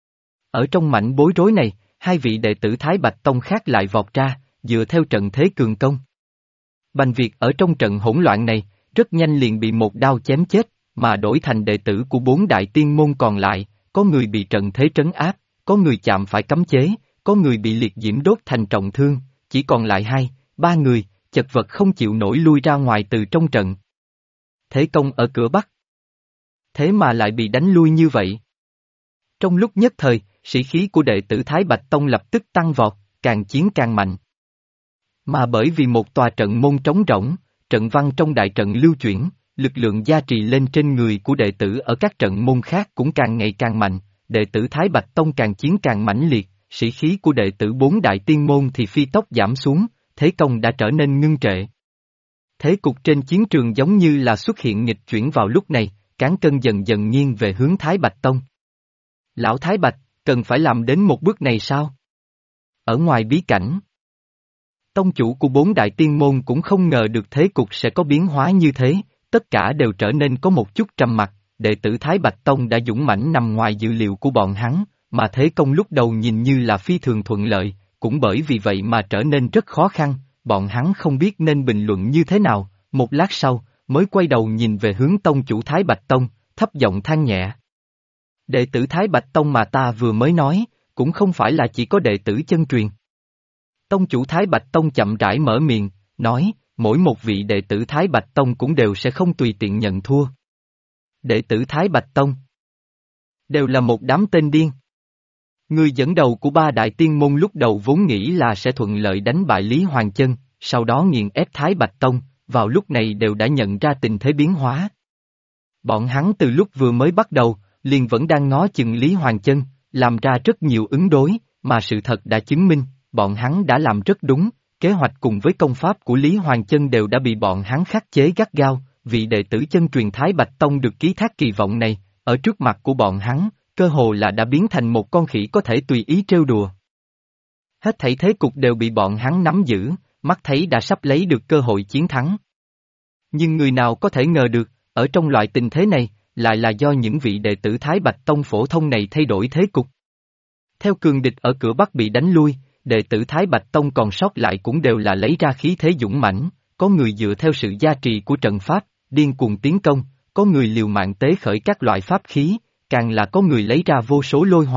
Speaker 1: Ở trong mảnh bối rối này, hai vị đệ tử Thái Bạch Tông khác lại vọt ra, dựa theo trận thế cường công. Bành Việt ở trong trận hỗn loạn này, rất nhanh liền bị một đao chém chết, mà đổi thành đệ tử của 4 đại tiên môn còn lại, có người bị trận thế trấn áp, có người chạm phải cấm chế, có người bị liệt diễm đốt thành trọng thương, chỉ còn lại 2, 3 người, chật vật không chịu nổi lui ra ngoài từ trong trận. Thế công ở cửa Bắc. Thế mà lại bị đánh lui như vậy. Trong lúc nhất thời, sĩ khí của đệ tử Thái Bạch Tông lập tức tăng vọt, càng chiến càng mạnh. Mà bởi vì một tòa trận môn trống rỗng, trận văn trong đại trận lưu chuyển, lực lượng gia trì lên trên người của đệ tử ở các trận môn khác cũng càng ngày càng mạnh, đệ tử Thái Bạch Tông càng chiến càng mãnh liệt, sĩ khí của đệ tử 4 đại tiên môn thì phi tốc giảm xuống, thế công đã trở nên ngưng trệ. Thế cục trên chiến trường giống như là xuất hiện nghịch chuyển vào lúc này, cán cân dần dần nghiêng về hướng Thái Bạch Tông. Lão Thái Bạch, cần phải làm đến một bước này sao? Ở ngoài bí cảnh, tông chủ của 4 đại tiên môn cũng không ngờ được thế cục sẽ có biến hóa như thế, tất cả đều trở nên có một chút trầm mặc, đệ tử Thái Bạch Tông đã dũng mãnh nằm ngoài dự liệu của bọn hắn, mà thế công lúc đầu nhìn như là phi thường thuận lợi, cũng bởi vì vậy mà trở nên rất khó khăn, bọn hắn không biết nên bình luận như thế nào, một lát sau, mới quay đầu nhìn về hướng tông chủ Thái Bạch Tông, thấp giọng than nhẹ. Đệ tử Thái Bạch Tông mà ta vừa mới nói, cũng không phải là chỉ có đệ tử chân truyền. Tông chủ Thái Bạch Tông chậm rãi mở miệng, nói, mỗi một vị đệ tử Thái Bạch Tông cũng đều sẽ không tùy tiện nhận thua. Đệ tử Thái Bạch Tông đều là một đám tên điên. Người dẫn đầu của 3 đại tiên môn lúc đầu vốn nghĩ là sẽ thuận lợi đánh bại Lý Hoàng Chân, sau đó nghiền ép Thái Bạch Tông, vào lúc này đều đã nhận ra tình thế biến hóa. Bọn hắn từ lúc vừa mới bắt đầu, liền vẫn đang ngó chừng Lý Hoàng Chân, làm ra rất nhiều ứng đối, mà sự thật đã chứng minh, bọn hắn đã làm rất đúng, kế hoạch cùng với công pháp của Lý Hoàng Chân đều đã bị bọn hắn khắc chế gắt gao, vị đệ tử chân truyền Thái Bạch Tông được ký thác kỳ vọng này, ở trước mặt của bọn hắn, cơ hồ là đã biến thành một con khỉ có thể tùy ý trêu đùa. Hết thảy thế cục đều bị bọn hắn nắm giữ, mắt thấy đã sắp lấy được cơ hội chiến thắng. Nhưng người nào có thể ngờ được, ở trong loại tình thế này, lại là do những vị đệ tử Thái Bạch Tông phổ thông này thay đổi thế cục. Theo cường địch ở cửa Bắc bị đánh lui, đệ tử Thái Bạch Tông còn sót lại cũng đều là lấy ra khí thế dũng mãnh, có người dựa theo sự gia trì của trận pháp, điên cuồng tiến công, có người liều mạng tế khởi các loại pháp khí, càng là có người lấy ra vô số lôi hoàng,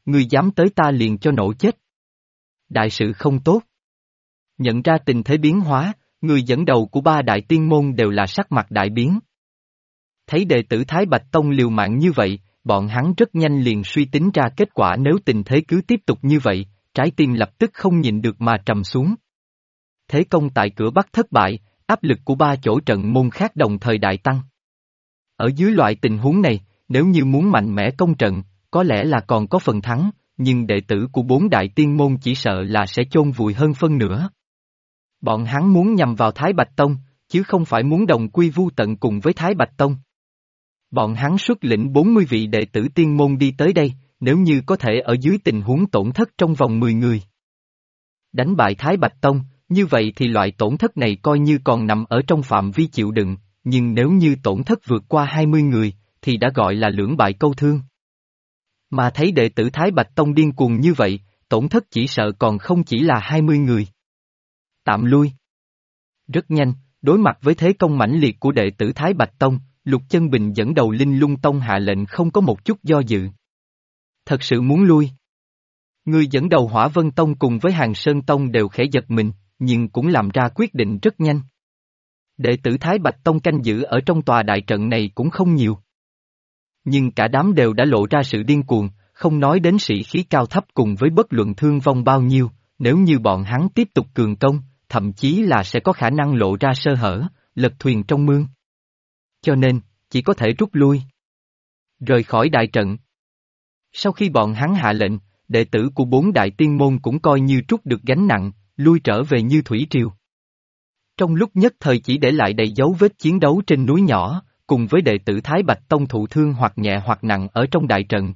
Speaker 1: ngươi dám tới ta liền cho nổ chết. Đại sự không tốt. Nhận ra tình thế biến hóa, người dẫn đầu của ba đại tiên môn đều là sắc mặt đại biến. Thấy đệ tử Thái Bạch Tông liều mạng như vậy, bọn hắn rất nhanh liền suy tính ra kết quả nếu tình thế cứ tiếp tục như vậy, trái tim lập tức không nhịn được mà trầm xuống. Thế công tại cửa Bắc thất bại, áp lực của ba chỗ trận môn khác đồng thời đại tăng. Ở dưới loại tình huống này, nếu như muốn mạnh mẽ công trận, có lẽ là còn có phần thắng, nhưng đệ tử của bốn đại tiên môn chỉ sợ là sẽ chôn vùi hơn phân nửa. Bọn hắn muốn nhằm vào Thái Bạch Tông, chứ không phải muốn đồng quy vu tận cùng với Thái Bạch Tông. Bọn hắn xuất lĩnh 40 vị đệ tử tiên môn đi tới đây, nếu như có thể ở dưới tình huống tổn thất trong vòng 10 người. Đánh bại Thái Bạch Tông, như vậy thì loại tổn thất này coi như còn nằm ở trong phạm vi chịu đựng, nhưng nếu như tổn thất vượt qua 20 người, thì đã gọi là lưỡng bại câu thương. Mà thấy đệ tử Thái Bạch Tông điên cuồng như vậy, tổn thất chỉ sợ còn không chỉ là 20 người. Tạm lui. Rất nhanh, đối mặt với thế công mãnh liệt của đệ tử Thái Bạch Tông, Lục Chân Bình dẫn đầu Linh Lung Tông hạ lệnh không có một chút do dự. Thật sự muốn lui. Người dẫn đầu Hỏa Vân Tông cùng với Hàng Sơn Tông đều khẽ giật mình, nhưng cũng làm ra quyết định rất nhanh. Đệ tử Thái Bạch Tông canh giữ ở trong tòa đại trận này cũng không nhiều. Nhưng cả đám đều đã lộ ra sự điên cuồng, không nói đến sĩ khí cao thấp cùng với bất luận thương vong bao nhiêu, nếu như bọn hắn tiếp tục cường công, thậm chí là sẽ có khả năng lộ ra sơ hở, lật thuyền trong mương. Cho nên, chỉ có thể rút lui. Rời khỏi đại trận. Sau khi bọn hắn hạ lệnh, đệ tử của bốn đại tiên môn cũng coi như trút được gánh nặng, lui trở về như thủy triều. Trong lúc nhất thời chỉ để lại đầy dấu vết chiến đấu trên núi nhỏ, cùng với đệ tử Thái Bạch Tông thụ thương hoặc nhẹ hoặc nặng ở trong đại trận.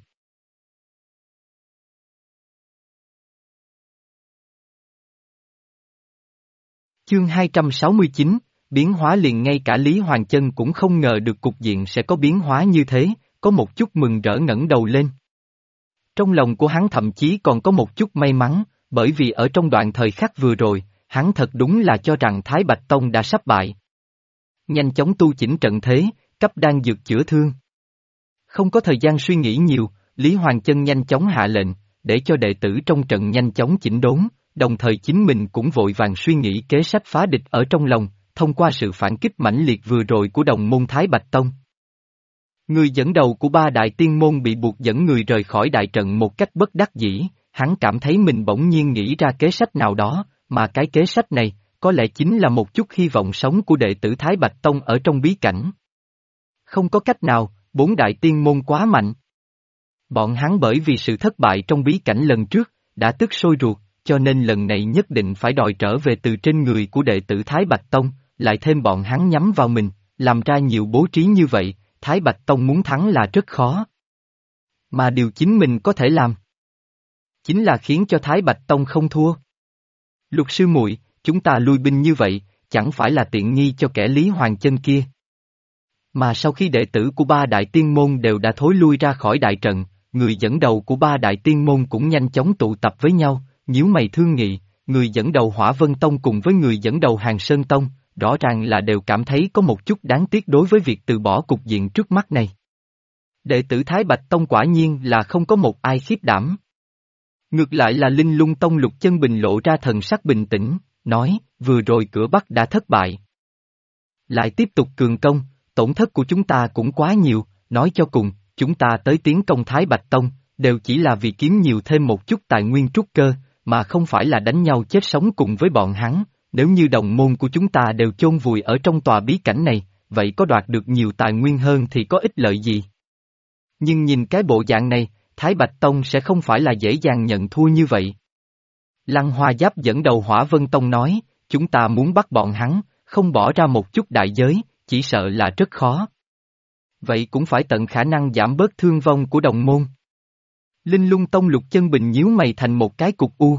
Speaker 1: Chương 269, biến hóa liền ngay cả Lý Hoàng Chân cũng không ngờ được cục diện sẽ có biến hóa như thế, có một chút mừng rỡ ngẩng đầu lên. Trong lòng của hắn thậm chí còn có một chút may mắn, bởi vì ở trong đoạn thời khắc vừa rồi, hắn thật đúng là cho rằng Thái Bạch Tông đã sắp bại. Nhanh chóng tu chỉnh trận thế, cấp đan dược chữa thương. Không có thời gian suy nghĩ nhiều, Lý Hoàng Chân nhanh chóng hạ lệnh, để cho đệ tử trong trận nhanh chóng chỉnh đốn, đồng thời chính mình cũng vội vàng suy nghĩ kế sách phá địch ở trong lòng, thông qua sự phản kích mãnh liệt vừa rồi của đồng môn Thái Bạch Tông. Người dẫn đầu của ba đại tiên môn bị buộc dẫn người rời khỏi đại trận một cách bất đắc dĩ, hắn cảm thấy mình bỗng nhiên nghĩ ra kế sách nào đó, mà cái kế sách này, có lẽ chính là một chút hy vọng sống của đệ tử Thái Bạch Tông ở trong bí cảnh. Không có cách nào, bốn đại tiên môn quá mạnh. Bọn hắn bởi vì sự thất bại trong bí cảnh lần trước, đã tức sôi ruột, cho nên lần này nhất định phải đòi trở về từ trên người của đệ tử Thái Bạch Tông, lại thêm bọn hắn nhắm vào mình, làm ra nhiều bố trí như vậy, Thái Bạch Tông muốn thắng là rất khó. Mà điều chính mình có thể làm, chính là khiến cho Thái Bạch Tông không thua. Lục sư muội, chúng ta lui binh như vậy, chẳng phải là tiện nghi cho kẻ Lý Hoàng Chân kia. Mà sau khi đệ tử của ba đại tiên môn đều đã thối lui ra khỏi đại trận, người dẫn đầu của ba đại tiên môn cũng nhanh chóng tụ tập với nhau, nhíu mày thương nghị, người dẫn đầu Hỏa Vân Tông cùng với người dẫn đầu Hàng Sơn Tông, rõ ràng là đều cảm thấy có một chút đáng tiếc đối với việc từ bỏ cục diện trước mắt này. Đệ tử Thái Bạch Tông quả nhiên là không có một ai khiếp đảm. Ngược lại là Linh Lung Tông Lục Chân Bình lộ ra thần sắc bình tĩnh, nói, vừa rồi cửa Bắc đã thất bại. Lại tiếp tục cường công, tổn thất của chúng ta cũng quá nhiều, nói cho cùng, chúng ta tới tiến công Thái Bạch Tông, đều chỉ là vì kiếm nhiều thêm một chút tài nguyên trúc cơ, mà không phải là đánh nhau chết sống cùng với bọn hắn, nếu như đồng môn của chúng ta đều chôn vùi ở trong tòa bí cảnh này, vậy có đoạt được nhiều tài nguyên hơn thì có ích lợi gì? Nhưng nhìn cái bộ dạng này, Thái Bạch Tông sẽ không phải là dễ dàng nhận thua như vậy. Lăng Hoa Giáp dẫn đầu Hỏa Vân Tông nói, chúng ta muốn bắt bọn hắn, không bỏ ra một chút đại giới, chỉ sợ là rất khó. Vậy cũng phải tận khả năng giảm bớt thương vong của đồng môn. Linh Lung Tông Lục Chân Bình nhíu mày thành một cái cục u.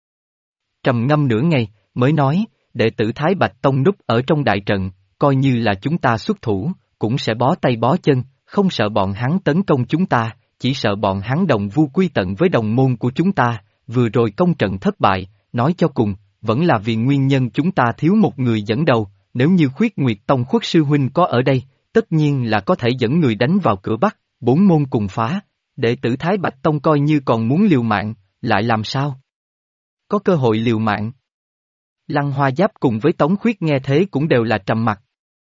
Speaker 1: Trầm ngâm nửa ngày, mới nói, đệ tử Thái Bạch Tông núp ở trong đại trận, coi như là chúng ta xuất thủ, cũng sẽ bó tay bó chân, không sợ bọn hắn tấn công chúng ta, chỉ sợ bọn hắn đồng vu quy tận với đồng môn của chúng ta, vừa rồi công trận thất bại, nói cho cùng, vẫn là vì nguyên nhân chúng ta thiếu một người dẫn đầu, nếu như Khuyết Nguyệt Tông Khuất Sư Huynh có ở đây, tất nhiên là có thể dẫn người đánh vào cửa Bắc, bốn môn cùng phá, Đệ tử Thái Bạch Tông coi như còn muốn liều mạng, lại làm sao? Có cơ hội liều mạng. Lăng Hoa Giáp cùng với Tống Khuyết nghe thế cũng đều là trầm mặc.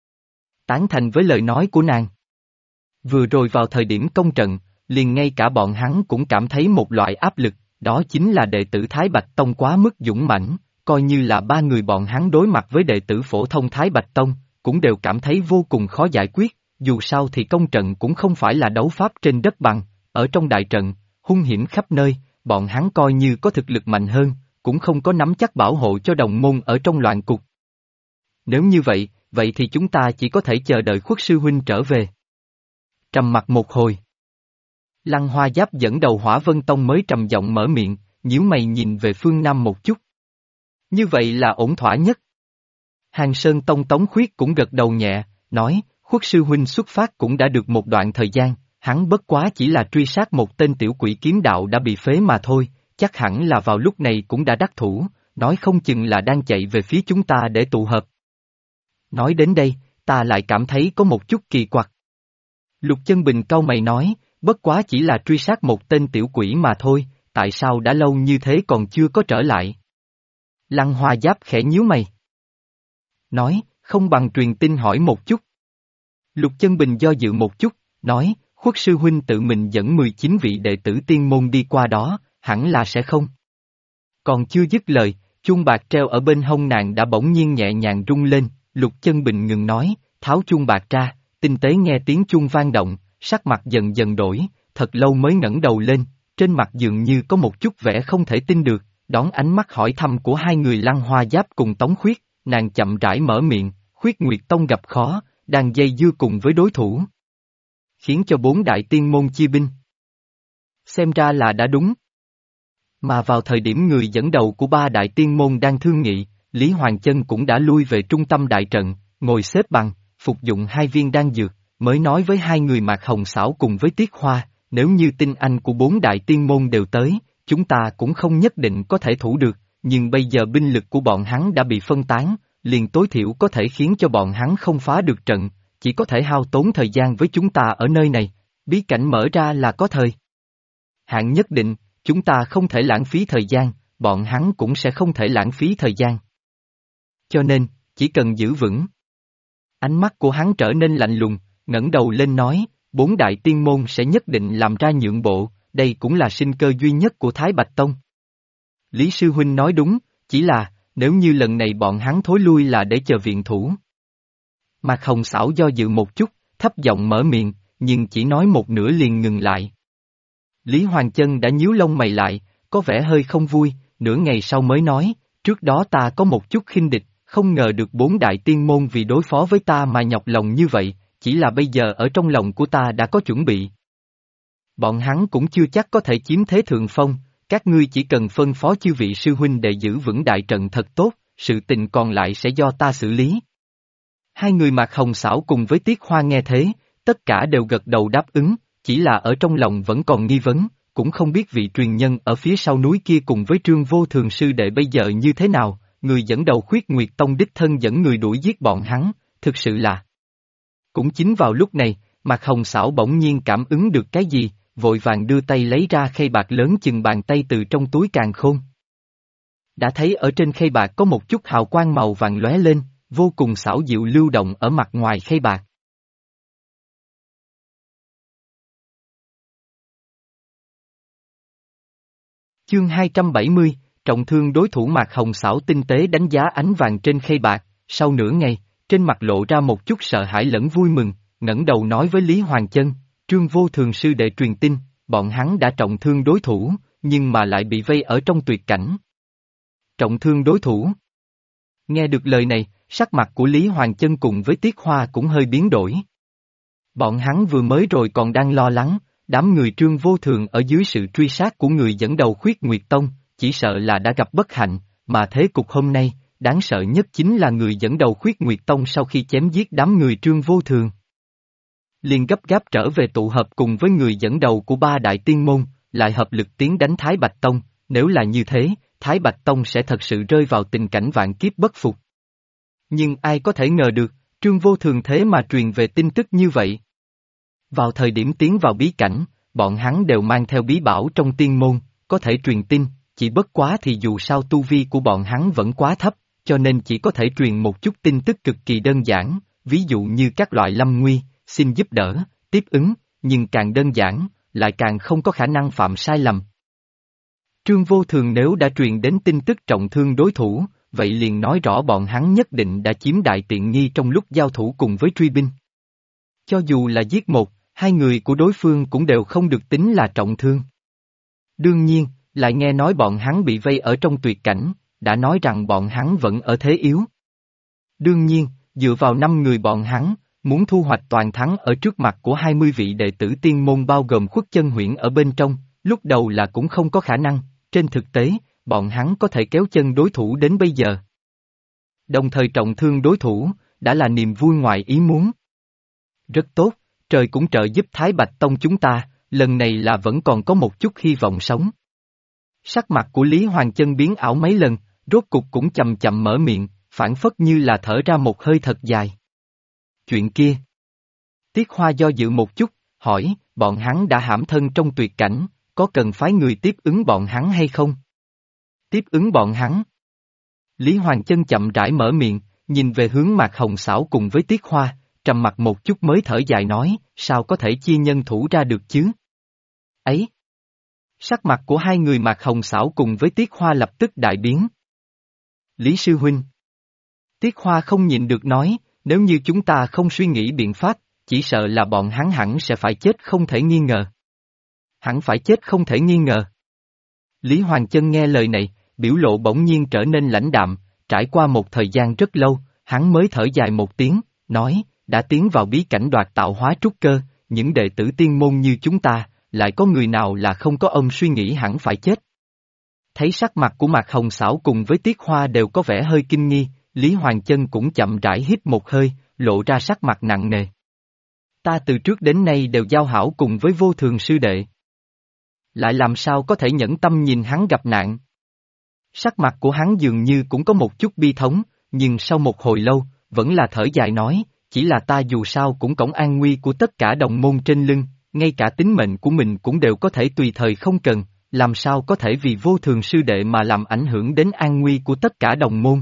Speaker 1: Tán thành với lời nói của nàng. Vừa rồi vào thời điểm công trận, liền ngay cả bọn hắn cũng cảm thấy một loại áp lực, đó chính là đệ tử Thái Bạch Tông quá mức dũng mãnh, coi như là ba người bọn hắn đối mặt với đệ tử phổ thông Thái Bạch Tông, cũng đều cảm thấy vô cùng khó giải quyết, dù sao thì công trận cũng không phải là đấu pháp trên đất bằng, ở trong đại trận, hung hiểm khắp nơi, bọn hắn coi như có thực lực mạnh hơn, cũng không có nắm chắc bảo hộ cho đồng môn ở trong loạn cục. Nếu như vậy, vậy thì chúng ta chỉ có thể chờ đợi Khuất sư huynh trở về. Trầm mặc một hồi. Lăng Hoa Giáp dẫn đầu Hỏa Vân Tông mới trầm giọng mở miệng, nhíu mày nhìn về phương Nam một chút. Như vậy là ổn thỏa nhất. Hàng Sơn Tông Tống Khuyết cũng gật đầu nhẹ, nói, Khuất sư huynh xuất phát cũng đã được một đoạn thời gian, hắn bất quá chỉ là truy sát một tên tiểu quỷ kiếm đạo đã bị phế mà thôi, chắc hẳn là vào lúc này cũng đã đắc thủ, nói không chừng là đang chạy về phía chúng ta để tụ hợp. Nói đến đây, ta lại cảm thấy có một chút kỳ quặc. Lục Chân Bình cau mày nói, bất quá chỉ là truy sát một tên tiểu quỷ mà thôi, tại sao đã lâu như thế còn chưa có trở lại? Lăng Hoa Giáp khẽ nhíu mày. Nói, không bằng truyền tin hỏi một chút. Lục Chân Bình do dự một chút, nói, Khuất sư huynh tự mình dẫn 19 vị đệ tử tiên môn đi qua đó, hẳn là sẽ không. Còn chưa dứt lời, chuông bạc treo ở bên hông nàng đã bỗng nhiên nhẹ nhàng rung lên, Lục Chân Bình ngừng nói, tháo chuông bạc ra, tinh tế nghe tiếng chuông vang động, sắc mặt dần dần đổi, thật lâu mới ngẩng đầu lên, trên mặt dường như có một chút vẻ không thể tin được, đón ánh mắt hỏi thăm của hai người Lăng Hoa Giáp cùng Tống Khuyết, nàng chậm rãi mở miệng, Khuyết Nguyệt Tông gặp khó, đang dây dưa cùng với đối thủ. Khiến cho 4 đại tiên môn chia binh. Xem ra là đã đúng. Mà vào thời điểm người dẫn đầu của 3 đại tiên môn đang thương nghị, Lý Hoàng Chân cũng đã lui về trung tâm đại trận, ngồi xếp bằng, phục dụng 2 viên đan dược, mới nói với hai người Mạc Hồng Xảo cùng với Tiết Hoa, nếu như tinh anh của 4 đại tiên môn đều tới, chúng ta cũng không nhất định có thể thủ được, nhưng bây giờ binh lực của bọn hắn đã bị phân tán, liền tối thiểu có thể khiến cho bọn hắn không phá được trận, chỉ có thể hao tốn thời gian với chúng ta ở nơi này, bí cảnh mở ra là có thời hạn nhất định, chúng ta không thể lãng phí thời gian, bọn hắn cũng sẽ không thể lãng phí thời gian. Cho nên, chỉ cần giữ vững. Ánh mắt của hắn trở nên lạnh lùng, ngẩng đầu lên nói, 4 đại tiên môn sẽ nhất định làm ra nhượng bộ, đây cũng là sinh cơ duy nhất của Thái Bạch Tông. Lý Sư Huynh nói đúng, chỉ là, nếu như lần này bọn hắn thối lui là để chờ viện thủ. Mạc Hồng Xảo do dự một chút, thấp giọng mở miệng, nhưng chỉ nói một nửa liền ngừng lại. Lý Hoàng Chân đã nhíu lông mày lại, có vẻ hơi không vui, nửa ngày sau mới nói, trước đó ta có một chút khinh địch, không ngờ được 4 đại tiên môn vì đối phó với ta mà nhọc lòng như vậy, chỉ là bây giờ ở trong lòng của ta đã có chuẩn bị. Bọn hắn cũng chưa chắc có thể chiếm thế thượng phong, các ngươi chỉ cần phân phó chư vị sư huynh để giữ vững đại trận thật tốt, sự tình còn lại sẽ do ta xử lý. Hai người Mạc Hồng Xảo cùng với Tiết Hoa nghe thế, tất cả đều gật đầu đáp ứng, chỉ là ở trong lòng vẫn còn nghi vấn, cũng không biết vị truyền nhân ở phía sau núi kia cùng với Trương Vô Thường sư đệ bây giờ như thế nào, người dẫn đầu Khuyết Nguyệt Tông đích thân dẫn người đuổi giết bọn hắn, thực sự là. Cũng chính vào lúc này, Mạc Hồng Xảo bỗng nhiên cảm ứng được cái gì, vội vàng đưa tay lấy ra khay bạc lớn chừng bàn tay từ trong túi càn khôn. Đã thấy ở trên khay bạc có một chút hào quang màu vàng lóe lên, vô cùng xảo diệu lưu động ở mặt ngoài khay bạc. Chương 270, trọng thương đối thủ Mạc Hồng Xảo tinh tế đánh giá ánh vàng trên khay bạc, sau nửa ngày, trên mặt lộ ra một chút sợ hãi lẫn vui mừng, ngẩng đầu nói với Lý Hoàng Chân, Trương Vô Thường sư đệ truyền tin, bọn hắn đã trọng thương đối thủ, nhưng mà lại bị vây ở trong tuyệt cảnh. Trọng thương đối thủ. Nghe được lời này, sắc mặt của Lý Hoàng Chân cùng với Tiết Hoa cũng hơi biến đổi. Bọn hắn vừa mới rồi còn đang lo lắng, đám người Trương Vô Thường ở dưới sự truy sát của người dẫn đầu Khuyết Nguyệt Tông, chỉ sợ là đã gặp bất hạnh, mà thế cục hôm nay, đáng sợ nhất chính là người dẫn đầu Khuyết Nguyệt Tông sau khi chém giết đám người Trương Vô Thường. Liền gấp gáp trở về tụ hợp cùng với người dẫn đầu của 3 đại tiên môn, lại hợp lực tiến đánh Thái Bạch Tông, nếu là như thế, Thái Bạch Tông sẽ thật sự rơi vào tình cảnh vạn kiếp bất phục. Nhưng ai có thể ngờ được, Trương Vô Thường thế mà truyền về tin tức như vậy. Vào thời điểm tiến vào bí cảnh, bọn hắn đều mang theo bí bảo trong tiên môn, có thể truyền tin, chỉ bất quá thì dù sao tu vi của bọn hắn vẫn quá thấp, cho nên chỉ có thể truyền một chút tin tức cực kỳ đơn giản, ví dụ như các loại lâm nguy, xin giúp đỡ, tiếp ứng, nhưng càng đơn giản, lại càng không có khả năng phạm sai lầm. Trương Vô Thường nếu đã truyền đến tin tức trọng thương đối thủ, vậy liền nói rõ bọn hắn nhất định đã chiếm đại tiện nghi trong lúc giao thủ cùng với truy binh. Cho dù là giết một, hai người của đối phương cũng đều không được tính là trọng thương. Đương nhiên, lại nghe nói bọn hắn bị vây ở trong tuyệt cảnh, đã nói rằng bọn hắn vẫn ở thế yếu. Đương nhiên, dựa vào 5 người bọn hắn, muốn thu hoạch toàn thắng ở trước mặt của 20 vị đệ tử tiên môn bao gồm Khuất Chân Huyễn ở bên trong, lúc đầu là cũng không có khả năng, trên thực tế, bọn hắn có thể kéo chân đối thủ đến bây giờ. Đồng thời trọng thương đối thủ, đã là niềm vui ngoài ý muốn. Rất tốt, trời cũng trợ giúp Thái Bạch Tông chúng ta, lần này là vẫn còn có một chút hy vọng sống. Sắc mặt của Lý Hoàng Chân biến ảo mấy lần, rốt cục cũng chậm chậm mở miệng, phảng phất như là thở ra một hơi thật dài. Chuyện kia. Tiết Hoa do dự một chút, hỏi, bọn hắn đã hãm thân trong tuyệt cảnh, có cần phái người tiếp ứng bọn hắn hay không? Tiếp ứng bọn hắn. Lý Hoàng Chân chậm rãi mở miệng, nhìn về hướng Mạc Hồng Sảo cùng với Tiết Hoa, trầm mặt một chút mới thở dài nói, sao có thể chia nhân thủ ra được chứ? Ấy! Sắc mặt của hai người Mạc Hồng Sảo cùng với Tiết Hoa lập tức đại biến. Lý Sư Huynh. Tiết Hoa không nhịn được nói, nếu như chúng ta không suy nghĩ biện pháp, chỉ sợ là bọn hắn hẳn sẽ phải chết không thể nghi ngờ. Hẳn phải chết không thể nghi ngờ. Lý Hoàng Chân nghe lời này, biểu lộ bỗng nhiên trở nên lãnh đạm, trải qua một thời gian rất lâu, hắn mới thở dài một tiếng, nói, đã tiến vào bí cảnh đoạt tạo hóa trúc cơ, những đệ tử tiên môn như chúng ta, lại có người nào là không có ông suy nghĩ hẳn phải chết. Thấy sắc mặt của Mạc Hồng Sảo cùng với Tiết Hoa đều có vẻ hơi kinh nghi, Lý Hoàng Chân cũng chậm rãi hít một hơi, lộ ra sắc mặt nặng nề. Ta từ trước đến nay đều giao hảo cùng với Vô Thường sư đệ. Lại làm sao có thể nhẫn tâm nhìn hắn gặp nạn. Sắc mặt của hắn dường như cũng có một chút bi thống, nhưng sau một hồi lâu, vẫn là thở dài nói, chỉ là ta dù sao cũng cõng an nguy của tất cả đồng môn trên lưng, ngay cả tính mệnh của mình cũng đều có thể tùy thời không cần, làm sao có thể vì Vô Thường sư đệ mà làm ảnh hưởng đến an nguy của tất cả đồng môn.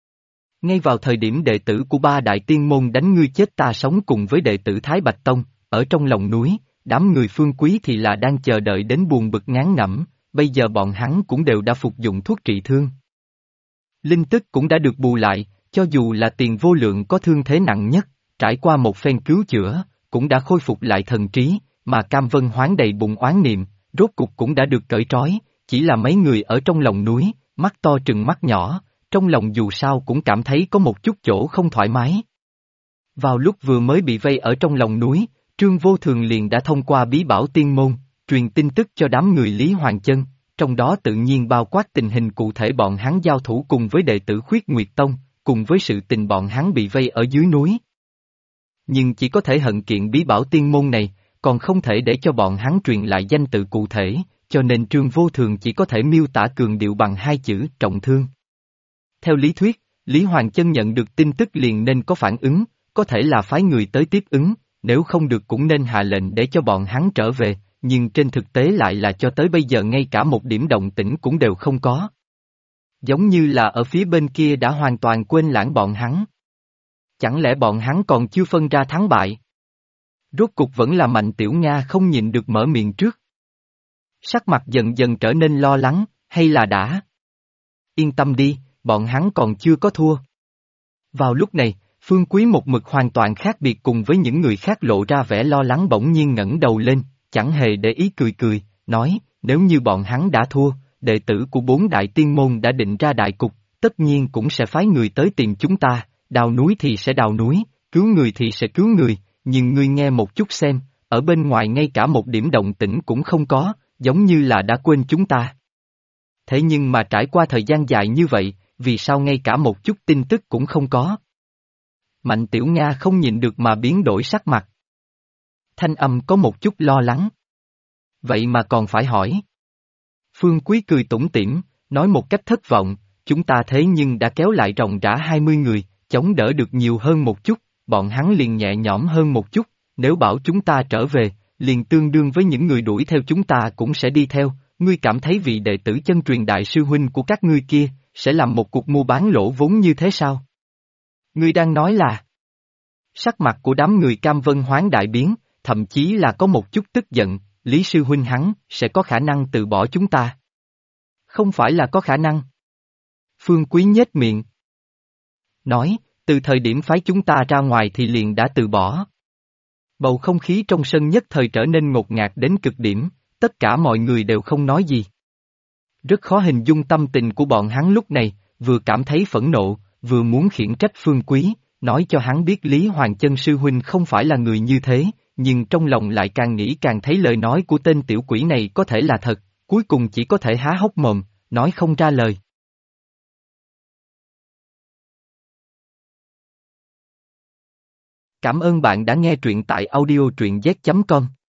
Speaker 1: Ngay vào thời điểm đệ tử của ba đại tiên môn đánh ngươi chết ta sống cùng với đệ tử Thái Bạch Tông, ở trong lòng núi, đám người Phương Quý thì là đang chờ đợi đến buồn bực ngán ngẩm, bây giờ bọn hắn cũng đều đã phục dụng thuốc trị thương. Linh tức cũng đã được bù lại, cho dù là Tiền Vô Lượng có thương thế nặng nhất, trải qua một phen cứu chữa, cũng đã khôi phục lại thần trí, mà Cam Vân Hoán đầy bụng oán niệm, rốt cục cũng đã được cởi trói, chỉ là mấy người ở trong lòng núi, mắt to trừng mắt nhỏ, trong lòng dù sao cũng cảm thấy có một chút chỗ không thoải mái. Vào lúc vừa mới bị vây ở trong lòng núi, Trương Vô Thường liền đã thông qua bí bảo tiên môn, truyền tin tức cho đám người Lý Hoàng Chân, trong đó tự nhiên bao quát tình hình cụ thể bọn hắn giao thủ cùng với đệ tử Khuyết Nguyệt Tông, cùng với sự tình bọn hắn bị vây ở dưới núi. Nhưng chỉ có thể hận kiện bí bảo tiên môn này, còn không thể để cho bọn hắn truyền lại danh tự cụ thể, cho nên Trương Vô Thường chỉ có thể miêu tả cường điệu bằng hai chữ trọng thương. Theo lý thuyết, Lý Hoàng Chân nhận được tin tức liền nên có phản ứng, có thể là phái người tới tiếp ứng, nếu không được cũng nên hạ lệnh để cho bọn hắn trở về, nhưng trên thực tế lại là cho tới bây giờ ngay cả một điểm động tĩnh cũng đều không có. Giống như là ở phía bên kia đã hoàn toàn quên lãng bọn hắn. Chẳng lẽ bọn hắn còn chưa phân ra thắng bại? Rốt cục vẫn là Mạnh Tiểu Nga không nhịn được mở miệng trước. Sắc mặt dần dần trở nên lo lắng, hay là đã? Yên tâm đi, bọn hắn còn chưa có thua. Vào lúc này, Phương Quý một mực hoàn toàn khác biệt cùng với những người khác lộ ra vẻ lo lắng bỗng nhiên ngẩng đầu lên, chẳng hề để ý cười cười, nói, nếu như bọn hắn đã thua, đệ tử của 4 đại tiên môn đã định ra đại cục, tất nhiên cũng sẽ phái người tới tìm chúng ta, đào núi thì sẽ đào núi, cứu người thì sẽ cứu người, nhưng ngươi nghe một chút xem, ở bên ngoài ngay cả một điểm động tĩnh cũng không có, giống như là đã quên chúng ta. Thế nhưng mà trải qua thời gian dài như vậy, vì sao ngay cả một chút tin tức cũng không có? Mạnh Tiểu Nga không nhịn được mà biến đổi sắc mặt. Thanh âm có một chút lo lắng. Vậy mà còn phải hỏi. Phương Quý cười tủm tỉm, nói một cách thất vọng, chúng ta thế nhưng đã kéo lại ròng rã 20 người, chống đỡ được nhiều hơn một chút, bọn hắn liền nhẹ nhõm hơn một chút, nếu bảo chúng ta trở về, liền tương đương với những người đuổi theo chúng ta cũng sẽ đi theo, ngươi cảm thấy vị đệ tử chân truyền đại sư huynh của các ngươi kia, sẽ làm một cuộc mua bán lỗ vốn như thế sao? Ngươi đang nói là... Sắc mặt của đám người Cam Vân Hoán đại biến, thậm chí là có một chút tức giận, Lý sư huynh hắn, sẽ có khả năng từ bỏ chúng ta. Không phải là có khả năng. Phương Quý nhếch miệng. Nói, từ thời điểm phái chúng ta ra ngoài thì liền đã từ bỏ. Bầu không khí trong sân nhất thời trở nên ngột ngạt đến cực điểm, tất cả mọi người đều không nói gì. Rất khó hình dung tâm tình của bọn hắn lúc này, vừa cảm thấy phẫn nộ, vừa muốn khiển trách Phương Quý, nói cho hắn biết Lý Hoàng Chân sư huynh không phải là người như thế, nhưng trong lòng lại càng nghĩ càng thấy lời nói của tên tiểu quỷ này có thể là thật, cuối cùng chỉ có thể há hốc mồm, nói không ra lời. Cảm ơn bạn đã nghe truyện tại audio truyện z.com.